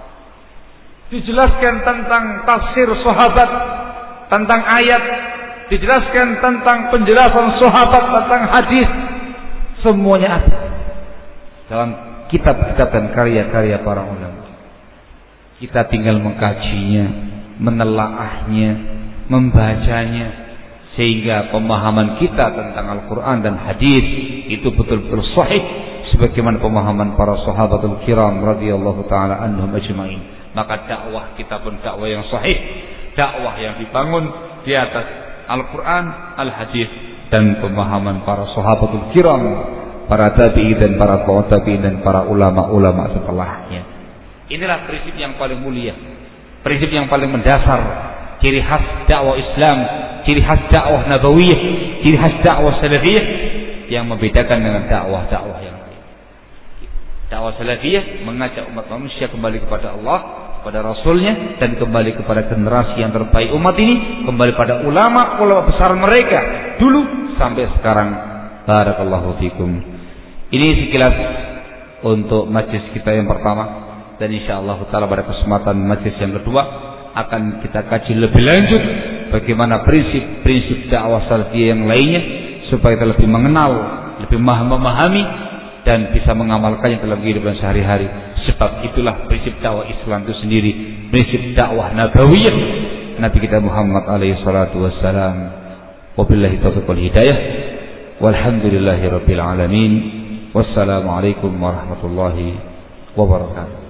Dijelaskan tentang tafsir sahabat, tentang ayat, dijelaskan tentang penjelasan sahabat tentang hadis. Semuanya ada dalam kitab-kitab dan karya-karya para ulama. Kita tinggal mengkajinya, menelaahnya, membacanya, sehingga pemahaman kita tentang Al-Quran dan hadis itu betul-betul sahih sebagaimana pemahaman para sahabatul kiram radhiyallahu taala anhum ajmain. Maka dakwah kita pun dakwah yang sahih, dakwah yang dibangun di atas Al-Quran, Al-Hadis dan pemahaman para sahabatul kiram, para tabi'in dan para tabi'in dan para ulama-ulama setelahnya. Inilah prinsip yang paling mulia, prinsip yang paling mendasar, ciri khas dakwah Islam, ciri khas dakwah nabawiyah, ciri khas dakwah salafiyah yang membedakan dengan dakwah-dakwah yang lain. Dakwah salafiyah mengajak umat manusia kembali kepada Allah, kepada Rasulnya, dan kembali kepada generasi yang terbaik umat ini, kembali pada ulama-ulama besar mereka dulu sampai sekarang. Barakallahu fikum. Ini sekilas untuk majlis kita yang pertama, dan insyaallah taala pada kesempatan majlis yang kedua akan kita kaji lebih lanjut bagaimana prinsip-prinsip dakwah salafiyah yang lainnya, supaya kita lebih mengenal, lebih memahami dan bisa mengamalkannya dalam kehidupan sehari-hari. Sebab itulah prinsip dakwah Islam itu sendiri, prinsip dakwah nabawiyah Nabi kita Muhammad alaihi salatu wassalam. Wabillahi taufiq wal hidayah. Walhamdulillahirabbil alamin. Wassalamualaikum warahmatullahi wabarakatuh.